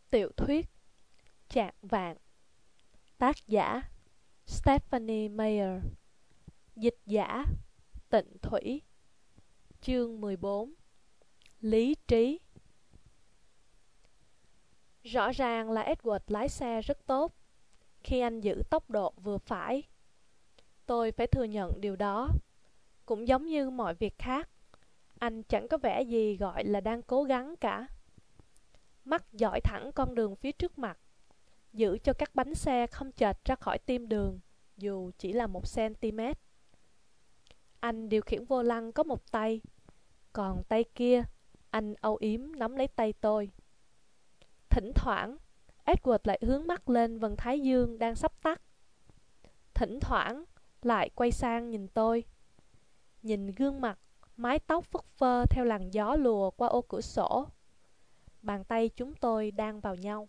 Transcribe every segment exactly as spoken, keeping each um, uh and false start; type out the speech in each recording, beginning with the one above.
Tiểu thuyết Chạng vạng. Tác giả Stephanie Meyer. Dịch giả Tịnh Thủy. Chương mười bốn. Lý trí. Rõ ràng là Edward lái xe rất tốt khi anh giữ tốc độ vừa phải. Tôi phải thừa nhận điều đó. Cũng giống như mọi việc khác, anh chẳng có vẻ gì gọi là đang cố gắng cả. Mắt dõi thẳng con đường phía trước mặt, giữ cho các bánh xe không chệch ra khỏi tim đường, dù chỉ là một cm. Anh điều khiển vô lăng có một tay, còn tay kia, anh âu yếm nắm lấy tay tôi. Thỉnh thoảng, Edward lại hướng mắt lên vầng thái dương đang sắp tắt. Thỉnh thoảng, lại quay sang nhìn tôi. Nhìn gương mặt, mái tóc phất phơ theo làn gió lùa qua ô cửa sổ. Bàn tay chúng tôi đang vào nhau.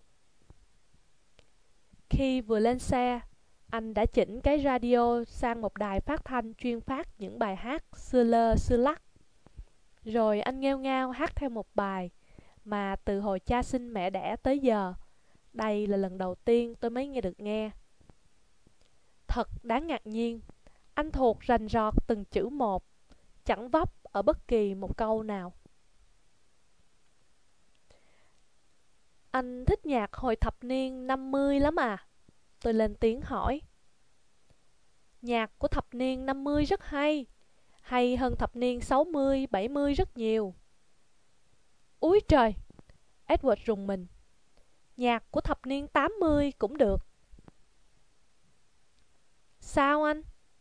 Khi vừa lên xe, anh đã chỉnh cái radio sang một đài phát thanh chuyên phát những bài hát xưa lơ xưa lắc. Rồi anh nghêu ngao hát theo một bài mà từ hồi cha sinh mẹ đẻ tới giờ, đây là lần đầu tiên tôi mới nghe được nghe. Thật đáng ngạc nhiên, anh thuộc rành rọt từng chữ một, chẳng vấp ở bất kỳ một câu nào. Anh thích nhạc hồi thập niên năm mươi lắm à? Tôi lên tiếng hỏi. Nhạc của thập niên năm mươi rất hay, hay hơn thập niên sáu mươi, bảy mươi rất nhiều. Úi trời! Edward rùng mình. Nhạc của thập niên tám mươi cũng được. Sao anh?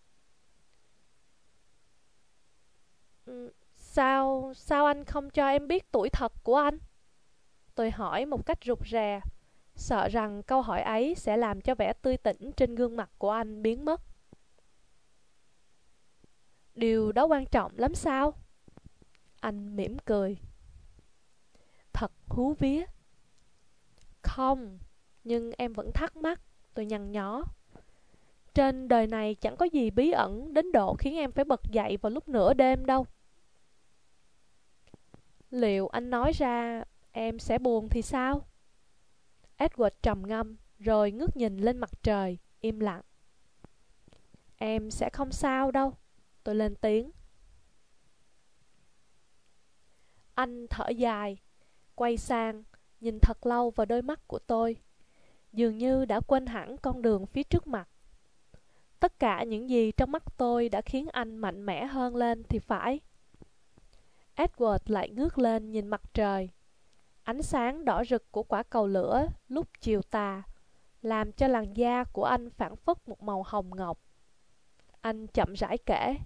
Ừ, Sao, sao anh không cho em biết tuổi thật của anh? Tôi hỏi một cách rụt rè, sợ rằng câu hỏi ấy sẽ làm cho vẻ tươi tỉnh trên gương mặt của anh biến mất. Điều đó quan trọng lắm sao? Anh mỉm cười. Thật hú vía. Không, nhưng em vẫn thắc mắc, tôi nhăn nhó. Trên đời này chẳng có gì bí ẩn đến độ khiến em phải bật dậy vào lúc nửa đêm đâu. Liệu anh nói ra em sẽ buồn thì sao? Edward trầm ngâm, rồi ngước nhìn lên mặt trời, im lặng. Em sẽ không sao đâu, tôi lên tiếng. Anh thở dài, quay sang, nhìn thật lâu vào đôi mắt của tôi, dường như đã quên hẳn con đường phía trước mặt. Tất cả những gì trong mắt tôi đã khiến anh mạnh mẽ hơn lên thì phải. Edward lại ngước lên nhìn mặt trời. Ánh sáng đỏ rực của quả cầu lửa lúc chiều tà làm cho làn da của anh phảng phất một màu hồng ngọc. Anh chậm rãi kể.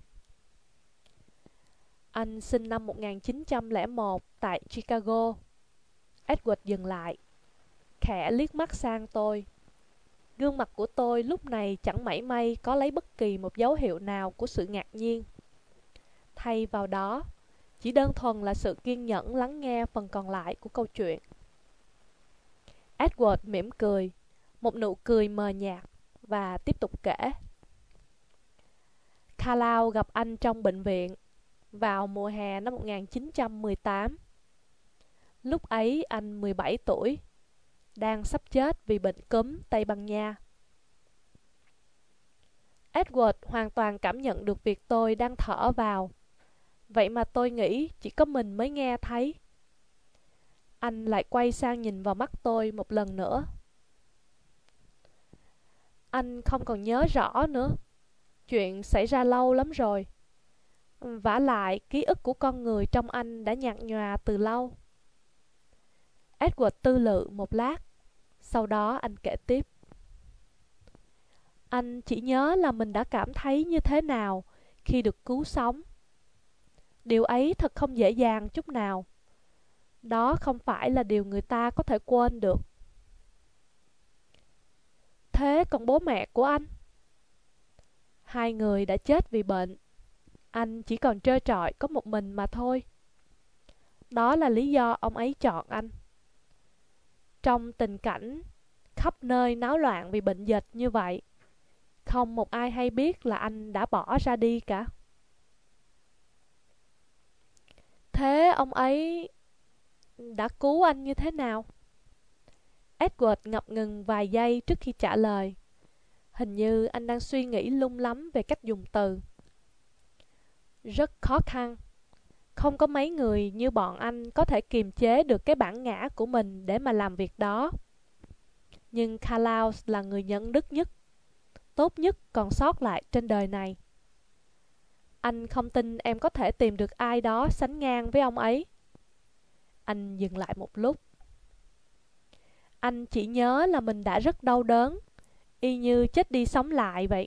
Anh sinh năm một nghìn chín trăm lẻ một tại Chicago. Edward dừng lại, khẽ liếc mắt sang tôi. Gương mặt của tôi lúc này chẳng mảy may có lấy bất kỳ một dấu hiệu nào của sự ngạc nhiên. Thay vào đó, chỉ đơn thuần là sự kiên nhẫn lắng nghe phần còn lại của câu chuyện. Edward mỉm cười, một nụ cười mờ nhạt, và tiếp tục kể. Carlisle gặp anh trong bệnh viện vào mùa hè năm một nghìn chín trăm mười tám. Lúc ấy anh mười bảy tuổi, đang sắp chết vì bệnh cúm Tây Ban Nha. Edward hoàn toàn cảm nhận được việc tôi đang thở vào. Vậy mà tôi nghĩ chỉ có mình mới nghe thấy. Anh lại quay sang nhìn vào mắt tôi một lần nữa. Anh không còn nhớ rõ nữa. Chuyện xảy ra lâu lắm rồi. Vả lại, ký ức của con người trong anh đã nhạt nhòa từ lâu. Edward tư lự một lát. Sau đó anh kể tiếp. Anh chỉ nhớ là mình đã cảm thấy như thế nào khi được cứu sống. Điều ấy thật không dễ dàng chút nào. Đó không phải là điều người ta có thể quên được. Thế còn bố mẹ của anh? Hai người đã chết vì bệnh. Anh chỉ còn trơ trọi có một mình mà thôi. Đó là lý do ông ấy chọn anh. Trong tình cảnh khắp nơi náo loạn vì bệnh dịch như vậy, không một ai hay biết là anh đã bỏ ra đi cả. Thế ông ấy đã cứu anh như thế nào? Edward ngập ngừng vài giây trước khi trả lời. Hình như anh đang suy nghĩ lung lắm về cách dùng từ. Rất khó khăn. Không có mấy người như bọn anh có thể kiềm chế được cái bản ngã của mình để mà làm việc đó. Nhưng Carlisle là người nhân đức nhất, tốt nhất còn sót lại trên đời này. Anh không tin em có thể tìm được ai đó sánh ngang với ông ấy. Anh dừng lại một lúc. Anh chỉ nhớ là mình đã rất đau đớn, y như chết đi sống lại vậy.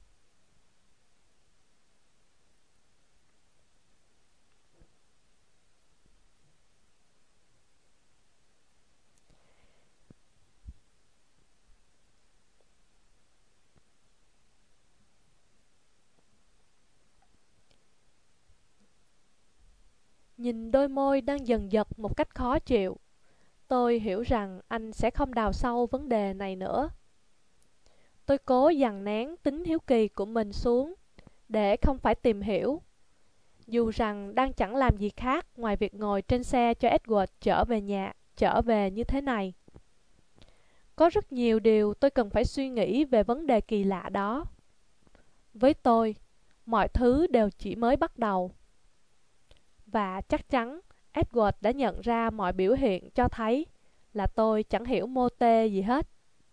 Nhìn đôi môi đang dần giật một cách khó chịu, tôi hiểu rằng anh sẽ không đào sâu vấn đề này nữa. Tôi cố dằn nén tính hiếu kỳ của mình xuống, để không phải tìm hiểu. Dù rằng đang chẳng làm gì khác ngoài việc ngồi trên xe cho Edward trở về nhà, trở về như thế này. Có rất nhiều điều tôi cần phải suy nghĩ về vấn đề kỳ lạ đó. Với tôi, mọi thứ đều chỉ mới bắt đầu. Và chắc chắn Edward đã nhận ra mọi biểu hiện cho thấy là tôi chẳng hiểu mô tê gì hết.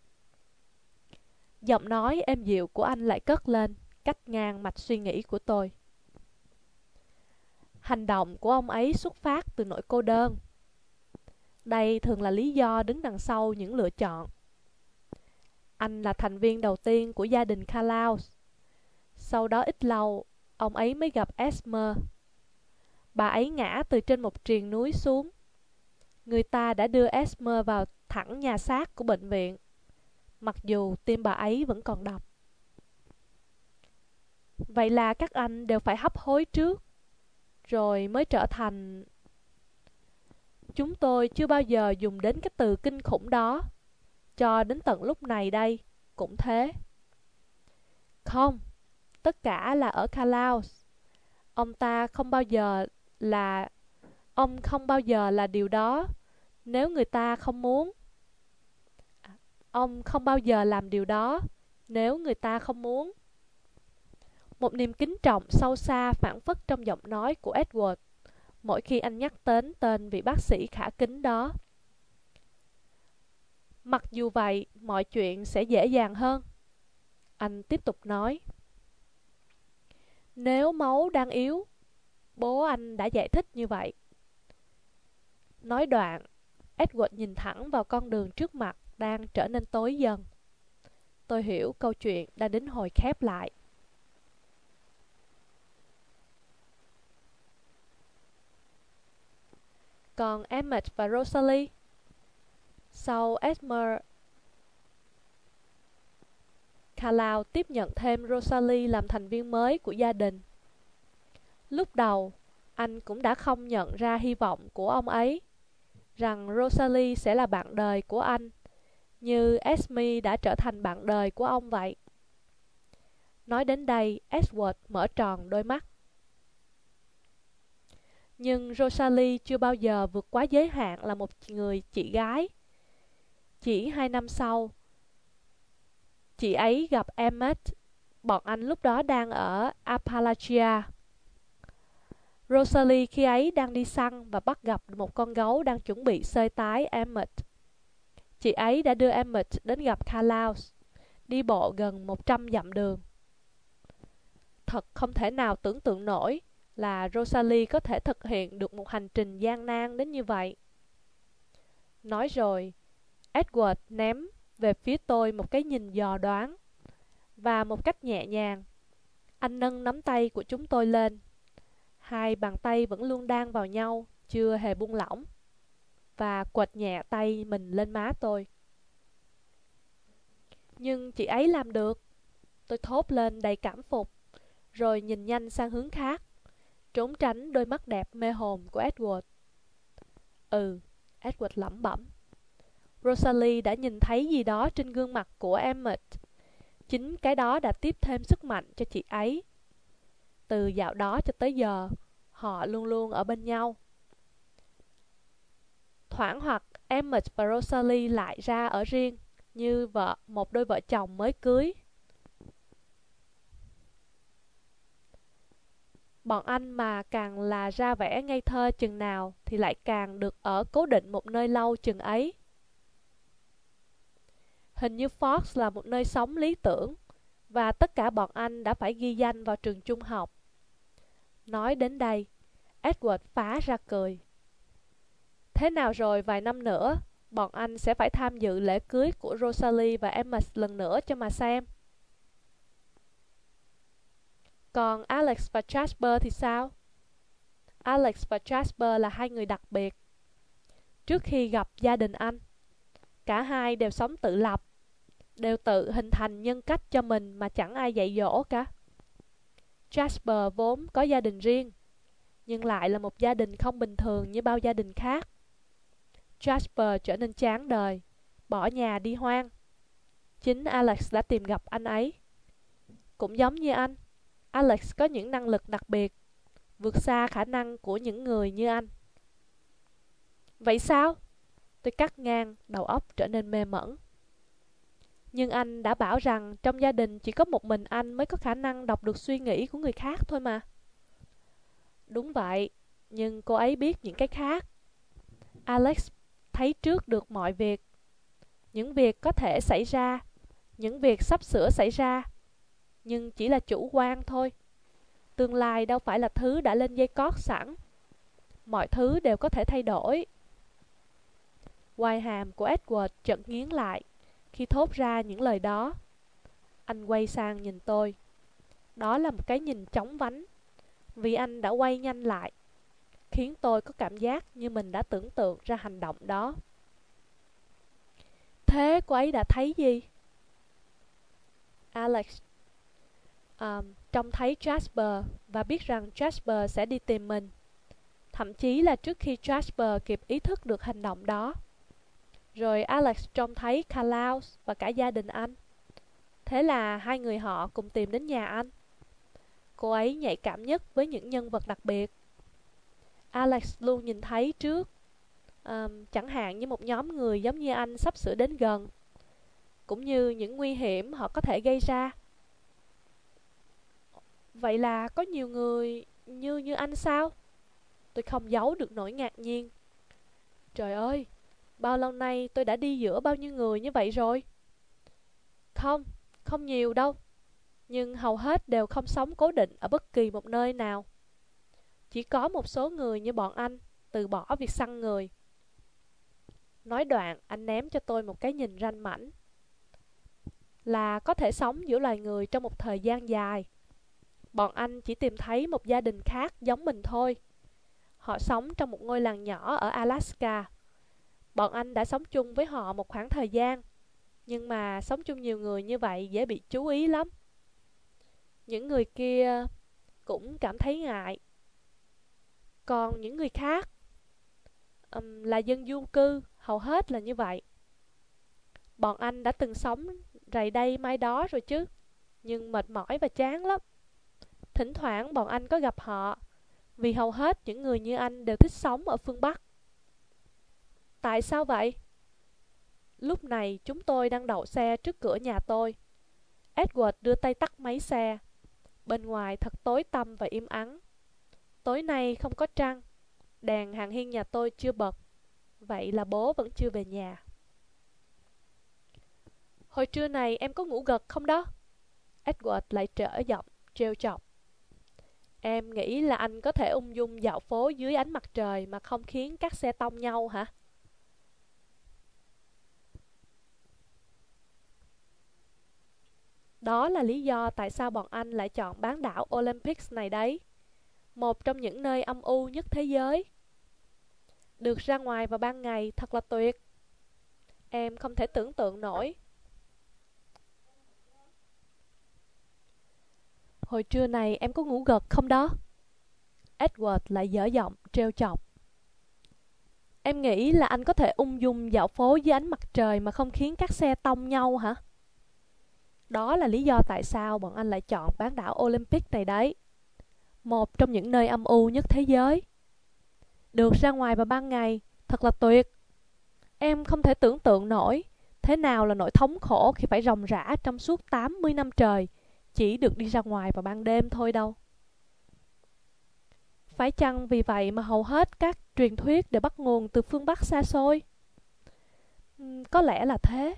Giọng nói êm dịu của anh lại cất lên, cắt ngang mạch suy nghĩ của tôi. Hành động của ông ấy xuất phát từ nỗi cô đơn. Đây thường là lý do đứng đằng sau những lựa chọn. Anh là thành viên đầu tiên của gia đình Carlisle. Sau đó ít lâu, ông ấy mới gặp Esmer. Bà ấy ngã từ trên một triền núi xuống. Người ta đã đưa Esmer vào thẳng nhà xác của bệnh viện, mặc dù tim bà ấy vẫn còn đập. Vậy là các anh đều phải hấp hối trước, rồi mới trở thành... Chúng tôi chưa bao giờ dùng đến cái từ kinh khủng đó. Cho đến tận lúc này đây, cũng thế. Không, tất cả là ở Carlisle. Ông ta không bao giờ là... Ông không bao giờ là điều đó nếu người ta không muốn. Ông không bao giờ làm điều đó nếu người ta không muốn. Một niềm kính trọng sâu xa phảng phất trong giọng nói của Edward mỗi khi anh nhắc đến tên vị bác sĩ khả kính đó. Mặc dù vậy, mọi chuyện sẽ dễ dàng hơn. Anh tiếp tục nói. Nếu máu đang yếu, bố anh đã giải thích như vậy. Nói đoạn, Edward nhìn thẳng vào con đường trước mặt đang trở nên tối dần. Tôi hiểu câu chuyện đang đến hồi khép lại. Còn Emmett và Rosalie? Sau Esmer, Carlisle tiếp nhận thêm Rosalie làm thành viên mới của gia đình. Lúc đầu, anh cũng đã không nhận ra hy vọng của ông ấy, rằng Rosalie sẽ là bạn đời của anh, như Esme đã trở thành bạn đời của ông vậy. Nói đến đây, Edward mở tròn đôi mắt. Nhưng Rosalie chưa bao giờ vượt quá giới hạn là một người chị gái. Chỉ hai năm sau, chị ấy gặp Emmett. Bọn anh lúc đó đang ở Appalachia. Rosalie khi ấy đang đi săn và bắt gặp một con gấu đang chuẩn bị xơi tái Emmett. Chị ấy đã đưa Emmett đến gặp Carlisle, đi bộ gần một trăm dặm đường. Thật không thể nào tưởng tượng nổi là Rosalie có thể thực hiện được một hành trình gian nan đến như vậy. Nói rồi, Edward ném về phía tôi một cái nhìn dò đoán, và một cách nhẹ nhàng, anh nâng nắm tay của chúng tôi lên. Hai bàn tay vẫn luôn đan vào nhau, chưa hề buông lỏng, và quệt nhẹ tay mình lên má tôi. Nhưng chị ấy làm được, tôi thốt lên đầy cảm phục, rồi nhìn nhanh sang hướng khác, trốn tránh đôi mắt đẹp mê hồn của Edward. Ừ, Edward lẩm bẩm. Rosalie đã nhìn thấy gì đó trên gương mặt của Emmett. Chính cái đó đã tiếp thêm sức mạnh cho chị ấy. Từ dạo đó cho tới giờ, họ luôn luôn ở bên nhau. Thoảng hoặc Emmett và Rosalie lại ra ở riêng, như vợ một đôi vợ chồng mới cưới. Bọn anh mà càng là ra vẻ ngây thơ chừng nào thì lại càng được ở cố định một nơi lâu chừng ấy. Hình như Fox là một nơi sống lý tưởng, và tất cả bọn anh đã phải ghi danh vào trường trung học. Nói đến đây, Edward phá ra cười. Thế nào rồi vài năm nữa, bọn anh sẽ phải tham dự lễ cưới của Rosalie và Emma lần nữa cho mà xem. Còn Alex và Jasper thì sao? Alex và Jasper là hai người đặc biệt. Trước khi gặp gia đình anh, cả hai đều sống tự lập, đều tự hình thành nhân cách cho mình mà chẳng ai dạy dỗ cả. Jasper vốn có gia đình riêng, nhưng lại là một gia đình không bình thường như bao gia đình khác. Jasper trở nên chán đời, bỏ nhà đi hoang. Chính Alex đã tìm gặp anh ấy. Cũng giống như anh, Alex có những năng lực đặc biệt, vượt xa khả năng của những người như anh. Vậy sao? Tôi cắt ngang, đầu óc trở nên mê mẩn. Nhưng anh đã bảo rằng trong gia đình chỉ có một mình anh mới có khả năng đọc được suy nghĩ của người khác thôi mà. Đúng vậy, nhưng cô ấy biết những cái khác. Alex thấy trước được mọi việc. Những việc có thể xảy ra, những việc sắp sửa xảy ra. Nhưng chỉ là chủ quan thôi. Tương lai đâu phải là thứ đã lên dây cót sẵn. Mọi thứ đều có thể thay đổi. Quai hàm của Edward chợt nghiến lại khi thốt ra những lời đó. Anh quay sang nhìn tôi. Đó là một cái nhìn chóng vánh, vì anh đã quay nhanh lại, khiến tôi có cảm giác như mình đã tưởng tượng ra hành động đó. Thế cô ấy đã thấy gì? Alex à, trông thấy Jasper và biết rằng Jasper sẽ đi tìm mình. Thậm chí là trước khi Jasper kịp ý thức được hành động đó. Rồi Alex trông thấy Carlisle và cả gia đình anh. Thế là hai người họ cùng tìm đến nhà anh. Cô ấy nhạy cảm nhất với những nhân vật đặc biệt. Alex luôn nhìn thấy trước, à, chẳng hạn như một nhóm người giống như anh sắp sửa đến gần, cũng như những nguy hiểm họ có thể gây ra. Vậy là có nhiều người như như anh sao? Tôi không giấu được nỗi ngạc nhiên. Trời ơi, bao lâu nay tôi đã đi giữa bao nhiêu người như vậy rồi? Không, không nhiều đâu. Nhưng hầu hết đều không sống cố định ở bất kỳ một nơi nào. Chỉ có một số người như bọn anh từ bỏ việc săn người. Nói đoạn, anh ném cho tôi một cái nhìn ranh mãnh. Là có thể sống giữa loài người trong một thời gian dài. Bọn anh chỉ tìm thấy một gia đình khác giống mình thôi. Họ sống trong một ngôi làng nhỏ ở Alaska. Bọn anh đã sống chung với họ một khoảng thời gian. Nhưng mà sống chung nhiều người như vậy dễ bị chú ý lắm. Những người kia cũng cảm thấy ngại. Còn những người khác um, là dân du cư, hầu hết là như vậy. Bọn anh đã từng sống rày đây mai đó rồi chứ, nhưng mệt mỏi và chán lắm. Thỉnh thoảng bọn anh có gặp họ, vì hầu hết những người như anh đều thích sống ở phương Bắc. Tại sao vậy? Lúc này chúng tôi đang đậu xe trước cửa nhà tôi. Edward đưa tay tắt máy xe. Bên ngoài thật tối tăm và im ắng. Tối nay không có trăng. Đèn hàng hiên nhà tôi chưa bật. Vậy là bố vẫn chưa về nhà. Hồi trưa này em có ngủ gật không đó? Edward lại trở giọng trêu chọc. Em nghĩ là anh có thể ung dung dạo phố dưới ánh mặt trời mà không khiến các xe tông nhau hả? Đó là lý do tại sao bọn anh lại chọn bán đảo Olympics này đấy. Một trong những nơi âm u nhất thế giới. Được ra ngoài vào ban ngày thật là tuyệt. Em không thể tưởng tượng nổi. Hồi trưa này em có ngủ gật không đó? Edward lại dở giọng trêu chọc. Em nghĩ là anh có thể ung dung dạo phố dưới ánh mặt trời mà không khiến các xe tông nhau hả? Đó là lý do tại sao bọn anh lại chọn bán đảo Olympic này đấy. Một trong những nơi âm u nhất thế giới. Được ra ngoài vào ban ngày, thật là tuyệt. Em không thể tưởng tượng nổi thế nào là nỗi thống khổ khi phải ròng rã trong suốt tám mươi năm trời, chỉ được đi ra ngoài vào ban đêm thôi đâu. Phải chăng vì vậy mà hầu hết các truyền thuyết đều bắt nguồn từ phương Bắc xa xôi? Ừm, có lẽ là thế.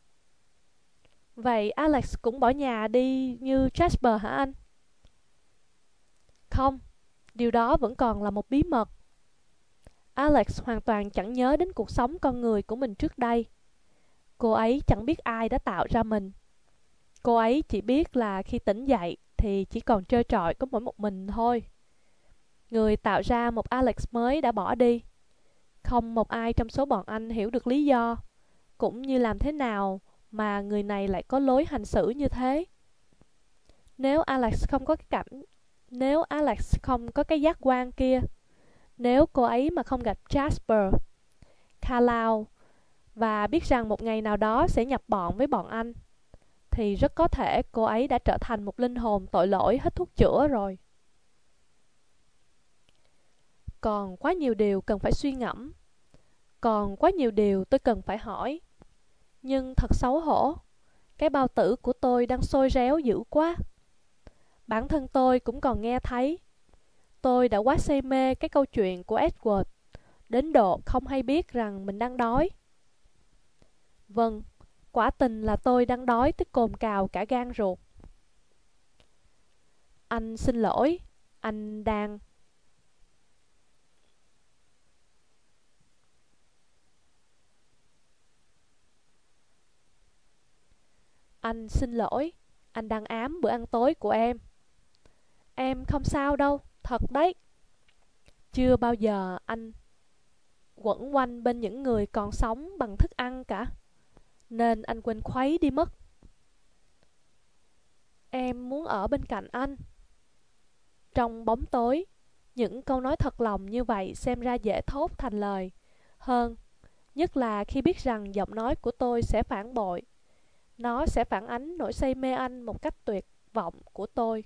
Vậy Alex cũng bỏ nhà đi như Jasper hả anh? Không, điều đó vẫn còn là một bí mật. Alex hoàn toàn chẳng nhớ đến cuộc sống con người của mình trước đây. Cô ấy chẳng biết ai đã tạo ra mình. Cô ấy chỉ biết là khi tỉnh dậy thì chỉ còn trơ trọi có mỗi một mình thôi. Người tạo ra một Alex mới đã bỏ đi. Không một ai trong số bọn anh hiểu được lý do, cũng như làm thế nào mà người này lại có lối hành xử như thế. Nếu Alex không có cái cảm Nếu Alex không có cái giác quan kia, nếu cô ấy mà không gặp Jasper, Carlisle và biết rằng một ngày nào đó sẽ nhập bọn với bọn anh, thì rất có thể cô ấy đã trở thành một linh hồn tội lỗi hết thuốc chữa rồi. Còn quá nhiều điều cần phải suy ngẫm. Còn quá nhiều điều tôi cần phải hỏi. Nhưng thật xấu hổ, cái bao tử của tôi đang sôi réo dữ quá. Bản thân tôi cũng còn nghe thấy. Tôi đã quá say mê cái câu chuyện của Edward, đến độ không hay biết rằng mình đang đói. Vâng, quả tình là tôi đang đói tới cồn cào cả gan ruột. Anh xin lỗi, anh đang... Anh xin lỗi, anh đang ám bữa ăn tối của em. Em không sao đâu, thật đấy. Chưa bao giờ anh quẩn quanh bên những người còn sống bằng thức ăn cả, nên anh quên khuấy đi mất. Em muốn ở bên cạnh anh. Trong bóng tối, những câu nói thật lòng như vậy xem ra dễ thốt thành lời hơn, nhất là khi biết rằng giọng nói của tôi sẽ phản bội. Nó sẽ phản ánh nỗi say mê anh một cách tuyệt vọng của tôi.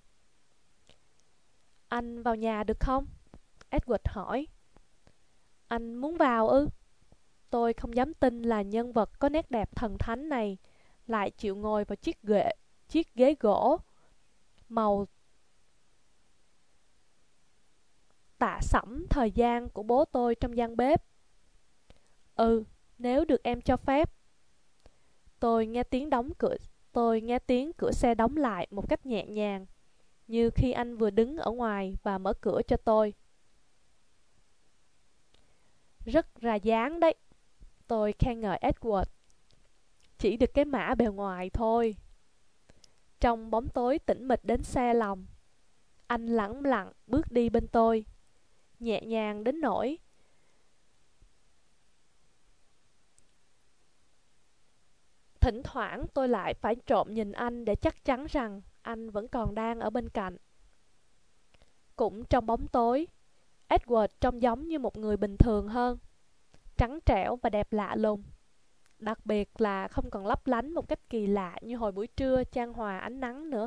Anh vào nhà được không? Edward hỏi. Anh muốn vào ư? Tôi không dám tin là nhân vật có nét đẹp thần thánh này lại chịu ngồi vào chiếc ghế, chiếc ghế gỗ màu tạ sẫm thời gian của bố tôi trong gian bếp. Ừ, nếu được em cho phép. Tôi nghe tiếng đóng cửa, tôi nghe tiếng cửa xe đóng lại một cách nhẹ nhàng, như khi anh vừa đứng ở ngoài và mở cửa cho tôi. Rất ra dáng đấy, tôi khen ngợi Edward. Chỉ được cái mã bề ngoài thôi. Trong bóng tối tĩnh mịch đến xe lòng, anh lẳng lặng bước đi bên tôi, nhẹ nhàng đến nỗi thỉnh thoảng tôi lại phải trộm nhìn anh để chắc chắn rằng anh vẫn còn đang ở bên cạnh. Cũng trong bóng tối, Edward trông giống như một người bình thường hơn, trắng trẻo và đẹp lạ lùng. Đặc biệt là không còn lấp lánh một cách kỳ lạ như hồi buổi trưa chan hòa ánh nắng nữa.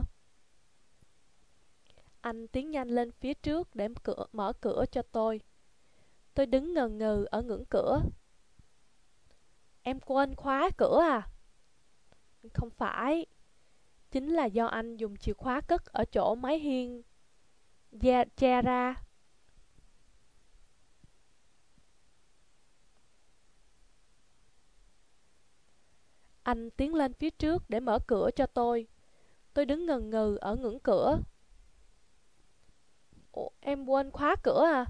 Anh tiến nhanh lên phía trước để cửa, mở cửa cho tôi. Tôi đứng ngần ngừ ở ngưỡng cửa. Em quên khóa cửa à? Không phải. Chính là do anh dùng chìa khóa cất ở chỗ mái hiên che ra. Anh tiến lên phía trước để mở cửa cho tôi. Tôi đứng ngần ngừ ở ngưỡng cửa. Ủa, em quên khóa cửa à?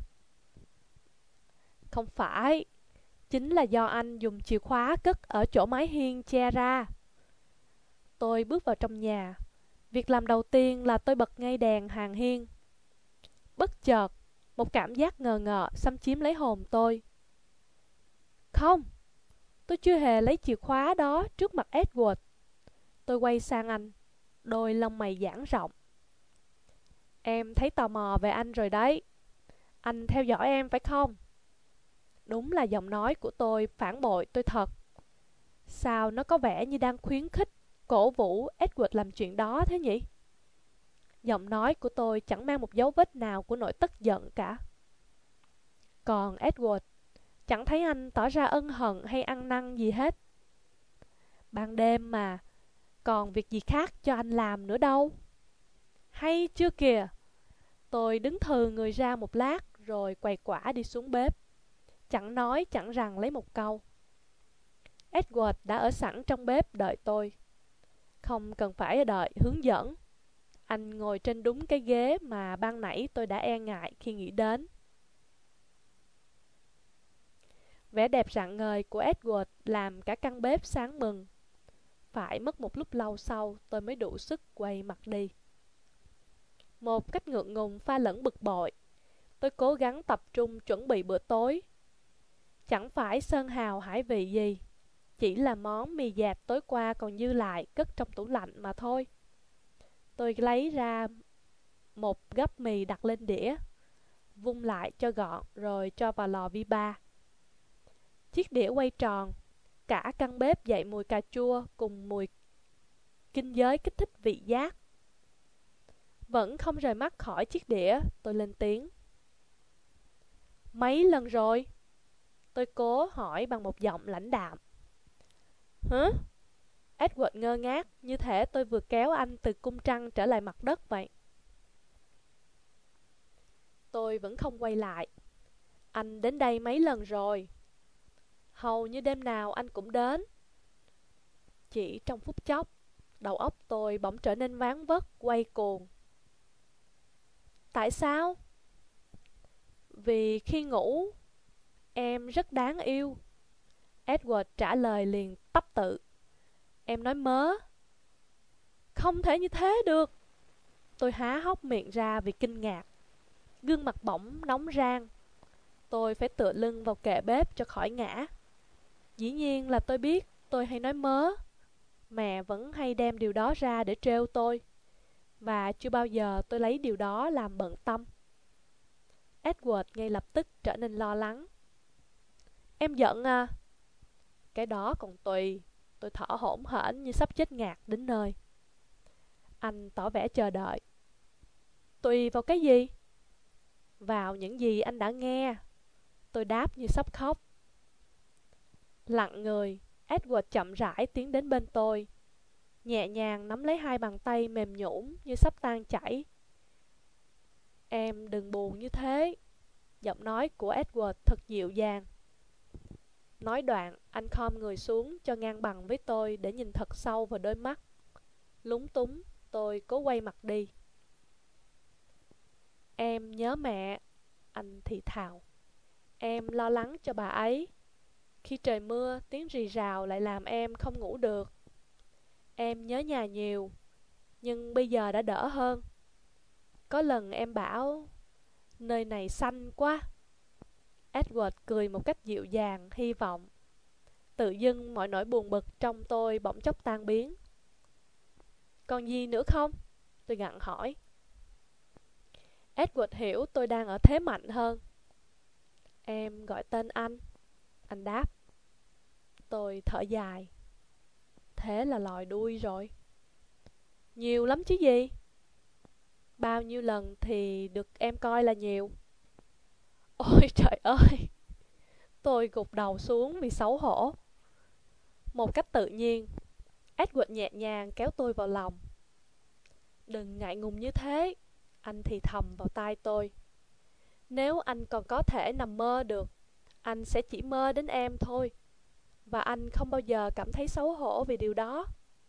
Không phải. Chính là do anh dùng chìa khóa cất ở chỗ mái hiên che ra. Tôi bước vào trong nhà. Việc làm đầu tiên là tôi bật ngay đèn hàng hiên. Bất chợt, một cảm giác ngờ ngợ xâm chiếm lấy hồn tôi. Không, tôi chưa hề lấy chìa khóa đó trước mặt Edward. Tôi quay sang anh, đôi lông mày giãn rộng. Em thấy tò mò về anh rồi đấy. Anh theo dõi em phải không? Đúng là giọng nói của tôi phản bội tôi thật. Sao nó có vẻ như đang khuyến khích, cổ vũ Edward làm chuyện đó thế nhỉ? Giọng nói của tôi chẳng mang một dấu vết nào của nỗi tức giận cả. Còn Edward, Chẳng thấy anh tỏ ra ân hận hay ăn năn gì hết. Ban đêm mà, còn việc gì khác cho anh làm nữa đâu. Hay chưa kìa. Tôi đứng thừ người ra một lát rồi quay quả đi xuống bếp. Chẳng nói chẳng rằng lấy một câu. Edward đã ở sẵn trong bếp đợi tôi. Không cần phải đợi hướng dẫn. Anh ngồi trên đúng cái ghế mà ban nãy tôi đã e ngại khi nghĩ đến. Vẻ đẹp rạng ngời của Edward làm cả căn bếp sáng bừng. Phải mất một lúc lâu sau tôi mới đủ sức quay mặt đi. Một cách ngượng ngùng pha lẫn bực bội, tôi cố gắng tập trung chuẩn bị bữa tối. Chẳng phải sơn hào hải vị gì, chỉ là món mì dạt tối qua còn dư lại cất trong tủ lạnh mà thôi. Tôi lấy ra một gắp mì đặt lên đĩa, vung lại cho gọn rồi cho vào lò vi ba. Chiếc đĩa quay tròn, cả căn bếp dậy mùi cà chua cùng mùi kinh giới kích thích vị giác. Vẫn không rời mắt khỏi chiếc đĩa, tôi lên tiếng. Mấy lần rồi? Tôi cố hỏi bằng một giọng lãnh đạm. Hả? Edward ngơ ngác, như thể tôi vừa kéo anh từ cung trăng trở lại mặt đất vậy. Tôi vẫn không quay lại. Anh đến đây mấy lần rồi? Hầu như đêm nào anh cũng đến. Chỉ trong phút chốc, đầu óc tôi bỗng trở nên ván vất, quay cuồng. Tại sao? Vì khi ngủ, em rất đáng yêu. Edward trả lời liền tấp tự. Em nói mớ. Không thể như thế được. Tôi há hốc miệng ra vì kinh ngạc. Gương mặt bỗng nóng rang. Tôi phải tựa lưng vào kệ bếp cho khỏi ngã. Dĩ nhiên là tôi biết tôi hay nói mớ. Mẹ vẫn hay đem điều đó ra để trêu tôi. Và chưa bao giờ tôi lấy điều đó làm bận tâm. Edward ngay lập tức trở nên lo lắng. Em giận à? Cái đó còn tùy. Tôi thở hổn hển như sắp chết ngạt đến nơi. Anh tỏ vẻ chờ đợi. Tùy vào cái gì? Vào những gì anh đã nghe. Tôi đáp như sắp khóc. Lặng người, Edward chậm rãi tiến đến bên tôi, nhẹ nhàng nắm lấy hai bàn tay mềm nhũn như sắp tan chảy. Em đừng buồn như thế. Giọng nói của Edward thật dịu dàng. Nói đoạn, anh khom người xuống cho ngang bằng với tôi để nhìn thật sâu vào đôi mắt. Lúng túng, tôi cố quay mặt đi. Em nhớ mẹ, anh thì thào. Em lo lắng cho bà ấy. Khi trời mưa, tiếng rì rào lại làm em không ngủ được. Em nhớ nhà nhiều, nhưng bây giờ đã đỡ hơn. Có lần em bảo, nơi này xanh quá. Edward cười một cách dịu dàng, hy vọng. Tự dưng mọi nỗi buồn bực trong tôi bỗng chốc tan biến. Còn gì nữa không? Tôi gặng hỏi. Edward hiểu tôi đang ở thế mạnh hơn. Em gọi tên anh. Anh đáp. Tôi thở dài. Thế là lòi đuôi rồi. Nhiều lắm chứ gì? Bao nhiêu lần thì được em coi là nhiều? Ôi trời ơi! Tôi gục đầu xuống vì xấu hổ. Một cách tự nhiên, Edward nhẹ nhàng kéo tôi vào lòng. Đừng ngại ngùng như thế, anh thì thầm vào tai tôi. Nếu anh còn có thể nằm mơ được, anh sẽ chỉ mơ đến em thôi. Và anh không bao giờ cảm thấy xấu hổ vì điều đó.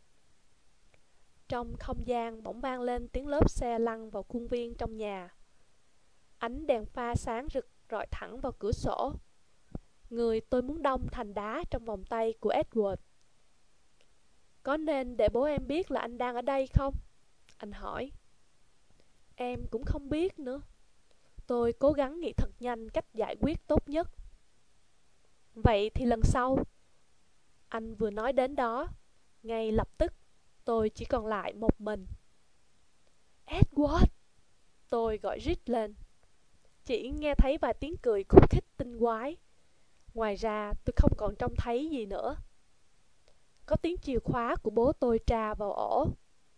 Trong không gian bỗng vang lên tiếng lốp xe lăn vào khuôn viên trong nhà. Ánh đèn pha sáng rực rọi thẳng vào cửa sổ. Người tôi muốn đông thành đá trong vòng tay của Edward. Có nên để bố em biết là anh đang ở đây không? Anh hỏi. Em cũng không biết nữa. Tôi cố gắng nghĩ thật nhanh cách giải quyết tốt nhất. Vậy thì lần sau. Anh vừa nói đến đó, ngay lập tức tôi chỉ còn lại một mình. Edward! Tôi gọi rít lên. Chỉ nghe thấy vài tiếng cười khúc khích tinh quái. Ngoài ra tôi không còn trông thấy gì nữa. Có tiếng chìa khóa của bố tôi tra vào ổ.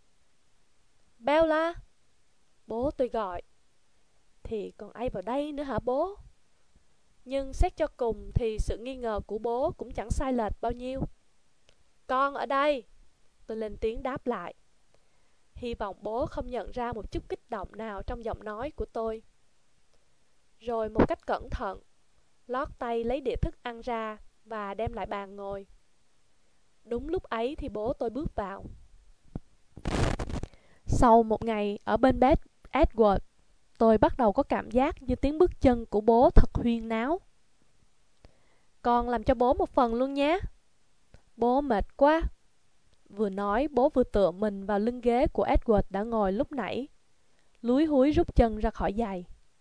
Bella! Bố tôi gọi. Thì còn ai vào đây nữa hả bố? Nhưng xét cho cùng thì sự nghi ngờ của bố cũng chẳng sai lệch bao nhiêu. Con ở đây, tôi lên tiếng đáp lại. Hy vọng bố không nhận ra một chút kích động nào trong giọng nói của tôi. Rồi một cách cẩn thận, lót tay lấy đĩa thức ăn ra và đem lại bàn ngồi. Đúng lúc ấy thì bố tôi bước vào. Sau một ngày ở bên bếp Edward, tôi bắt đầu có cảm giác như tiếng bước chân của bố thật huyên náo. Con làm cho bố một phần luôn nhé. Bố mệt quá. Vừa nói, bố vừa tựa mình vào lưng ghế của Edward đã ngồi lúc nãy, lúi húi rút chân ra khỏi giày.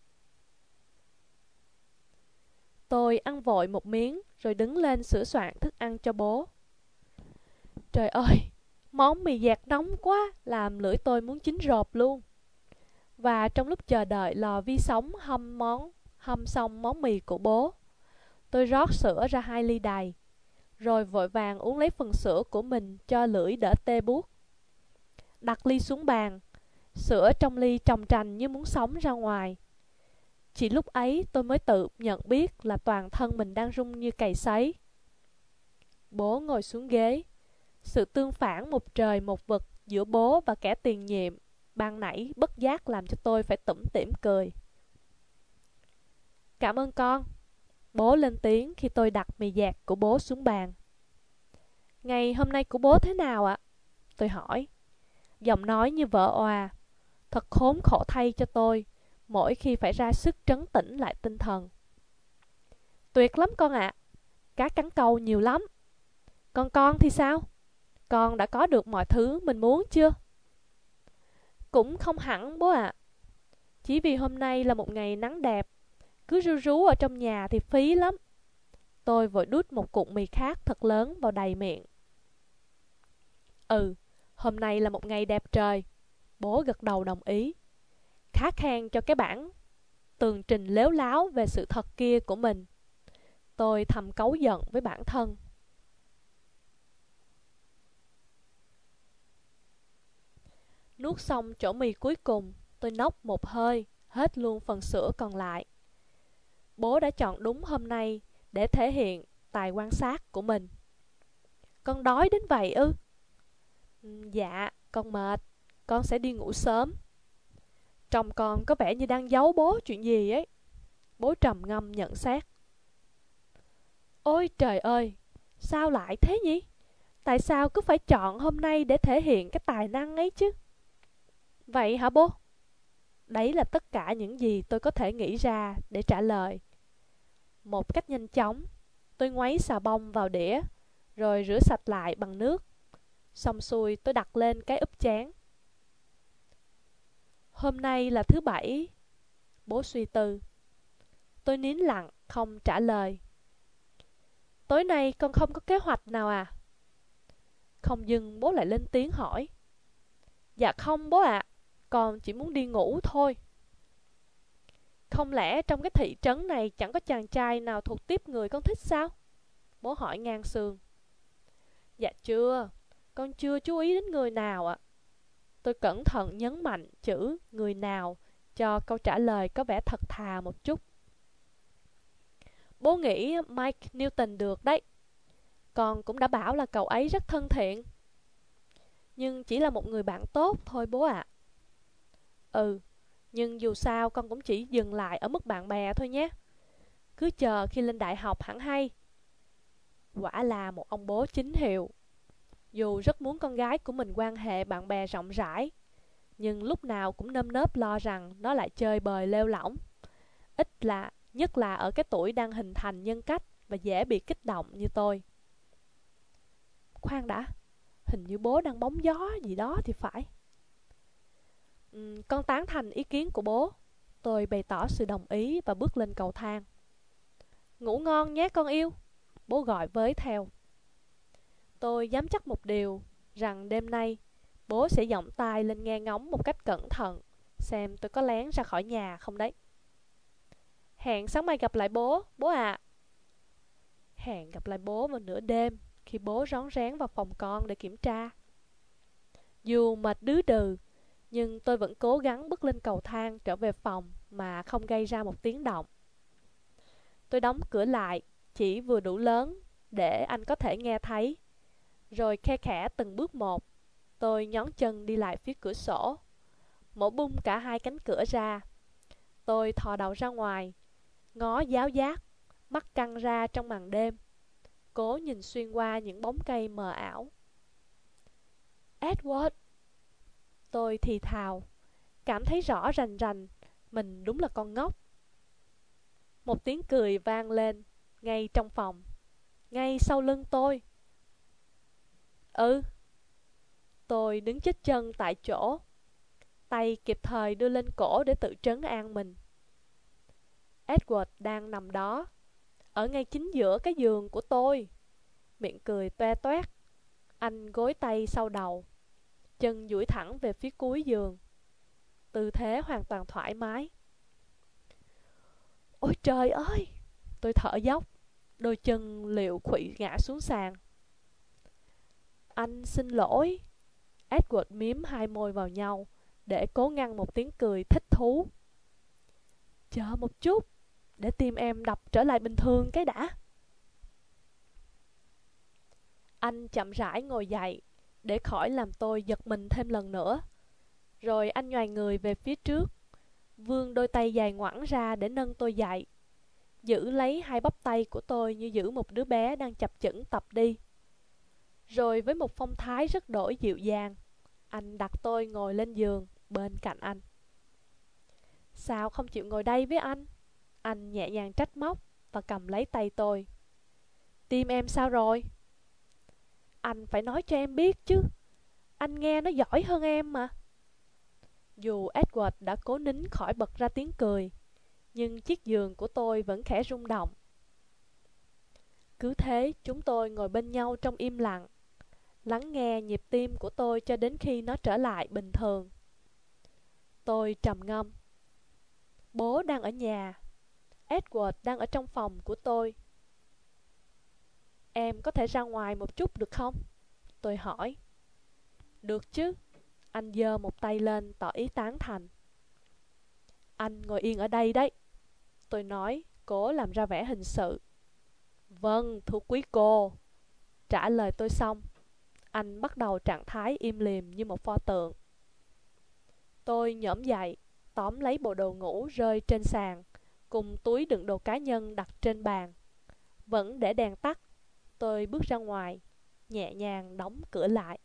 Tôi ăn vội một miếng rồi đứng lên sửa soạn thức ăn cho bố. Trời ơi, món mì dẹt nóng quá, làm lưỡi tôi muốn chín rộp luôn. Và trong lúc chờ đợi lò vi sóng hâm món, hâm xong món mì của bố, tôi rót sữa ra hai ly đầy, rồi vội vàng uống lấy phần sữa của mình cho lưỡi đỡ tê buốt. Đặt ly xuống bàn, sữa trong ly tròng trành như muốn sống ra ngoài. Chỉ lúc ấy tôi mới tự nhận biết là toàn thân mình đang rung như cày sấy. Bố ngồi xuống ghế. Sự tương phản một trời một vực giữa bố và kẻ tiền nhiệm ban nãy bất giác làm cho tôi phải tủm tỉm cười. Cảm ơn con. Bố lên tiếng khi tôi đặt mì dẹt của bố xuống bàn. Ngày hôm nay của bố thế nào ạ? Tôi hỏi. Giọng nói như vỡ òa. Thật khốn khổ thay cho tôi mỗi khi phải ra sức trấn tĩnh lại tinh thần. Tuyệt lắm con ạ. Cá cắn câu nhiều lắm. Còn con thì sao? Con đã có được mọi thứ mình muốn chưa? Cũng không hẳn bố ạ. Chỉ vì hôm nay là một ngày nắng đẹp, cứ ru rú ở trong nhà thì phí lắm. Tôi vội đút một cụm mì khác thật lớn vào đầy miệng. Ừ, hôm nay là một ngày đẹp trời. Bố gật đầu đồng ý. Khá khen cho cái bản tường trình lếu láo về sự thật kia của mình. Tôi thầm cáu giận với bản thân. Nuốt xong chỗ mì cuối cùng, tôi nốc một hơi, hết luôn phần sữa còn lại. Bố đã chọn đúng hôm nay để thể hiện tài quan sát của mình. Con đói đến vậy ư? Dạ, con mệt. Con sẽ đi ngủ sớm. Trông con có vẻ như đang giấu bố chuyện gì ấy. Bố trầm ngâm nhận xét. Ôi trời ơi, sao lại thế nhỉ? Tại sao cứ phải chọn hôm nay để thể hiện cái tài năng ấy chứ? Vậy hả bố? Đấy là tất cả những gì tôi có thể nghĩ ra để trả lời. Một cách nhanh chóng, tôi ngoáy xà bông vào đĩa, rồi rửa sạch lại bằng nước. Xong xuôi tôi đặt lên cái úp chén. Hôm nay là thứ bảy. Bố suy tư. Tôi nín lặng, không trả lời. Tối nay con không có kế hoạch nào à? Không dừng bố lại lên tiếng hỏi. Dạ không bố ạ, à, con chỉ muốn đi ngủ thôi. Không lẽ trong cái thị trấn này chẳng có chàng trai nào thuộc tiếp người con thích sao? Bố hỏi ngang sườn. Dạ chưa, con chưa chú ý đến người nào ạ. À. Tôi cẩn thận nhấn mạnh chữ người nào cho câu trả lời có vẻ thật thà một chút. Bố nghĩ Mike Newton được đấy. Con cũng đã bảo là cậu ấy rất thân thiện. Nhưng chỉ là một người bạn tốt thôi bố ạ. À. Ừ, nhưng dù sao con cũng chỉ dừng lại ở mức bạn bè thôi nhé. Cứ chờ khi lên đại học hẳn hay. Quả là một ông bố chính hiệu. Dù rất muốn con gái của mình quan hệ bạn bè rộng rãi, nhưng lúc nào cũng nơm nớp lo rằng nó lại chơi bời lêu lỏng. Ít là, nhất là ở cái tuổi đang hình thành nhân cách và dễ bị kích động như tôi. Khoan đã, hình như bố đang bóng gió gì đó thì phải. Ừ, con tán thành ý kiến của bố. Tôi bày tỏ sự đồng ý và bước lên cầu thang. Ngủ ngon nhé con yêu, bố gọi với theo. Tôi dám chắc một điều, rằng đêm nay bố sẽ giọng tai lên nghe ngóng một cách cẩn thận, xem tôi có lén ra khỏi nhà không đấy. Hẹn sáng mai gặp lại bố, bố ạ. À. Hẹn gặp lại bố vào nửa đêm, khi bố rón rén vào phòng con để kiểm tra. Dù mệt đứ đừ, nhưng tôi vẫn cố gắng bước lên cầu thang trở về phòng mà không gây ra một tiếng động. Tôi đóng cửa lại, chỉ vừa đủ lớn để anh có thể nghe thấy. Rồi khe khẽ từng bước một, tôi nhón chân đi lại phía cửa sổ, mở bung cả hai cánh cửa ra. Tôi thò đầu ra ngoài, ngó giáo giác, mắt căng ra trong màn đêm, cố nhìn xuyên qua những bóng cây mờ ảo. Edward! Tôi thì thào, cảm thấy rõ rành rành, mình đúng là con ngốc. Một tiếng cười vang lên, ngay trong phòng, ngay sau lưng tôi. Ừ. Tôi đứng chết chân tại chỗ, tay kịp thời đưa lên cổ để tự trấn an mình. Edward đang nằm đó, ở ngay chính giữa cái giường của tôi, miệng cười toe toét. Anh gối tay sau đầu, chân duỗi thẳng về phía cuối giường, tư thế hoàn toàn thoải mái. Ôi trời ơi! Tôi thở dốc, đôi chân liệu khuỵu ngã xuống sàn. Anh xin lỗi. Edward mím hai môi vào nhau để cố ngăn một tiếng cười thích thú. Chờ một chút, để tim em đập trở lại bình thường cái đã. Anh chậm rãi ngồi dậy để khỏi làm tôi giật mình thêm lần nữa. Rồi anh nhoài người về phía trước, vươn đôi tay dài ngoẵng ra để nâng tôi dậy, giữ lấy hai bắp tay của tôi như giữ một đứa bé đang chập chững tập đi. Rồi với một phong thái rất đổi dịu dàng, anh đặt tôi ngồi lên giường bên cạnh anh. Sao không chịu ngồi đây với anh? Anh nhẹ nhàng trách móc và cầm lấy tay tôi. Tim em sao rồi? Anh phải nói cho em biết chứ. Anh nghe nó giỏi hơn em mà. Dù Edward đã cố nín khỏi bật ra tiếng cười, nhưng chiếc giường của tôi vẫn khẽ rung động. Cứ thế chúng tôi ngồi bên nhau trong im lặng, lắng nghe nhịp tim của tôi cho đến khi nó trở lại bình thường. Tôi trầm ngâm. Bố đang ở nhà, Edward đang ở trong phòng của tôi. Em có thể ra ngoài một chút được không? Tôi hỏi. Được chứ. Anh giơ một tay lên tỏ ý tán thành. Anh ngồi yên ở đây đấy. Tôi nói, cố làm ra vẻ hình sự. Vâng, thưa quý cô. Trả lời tôi xong, anh bắt đầu trạng thái im lìm như một pho tượng. Tôi nhổm dậy, tóm lấy bộ đồ ngủ rơi trên sàn, cùng túi đựng đồ cá nhân đặt trên bàn. Vẫn để đèn tắt, tôi bước ra ngoài, nhẹ nhàng đóng cửa lại.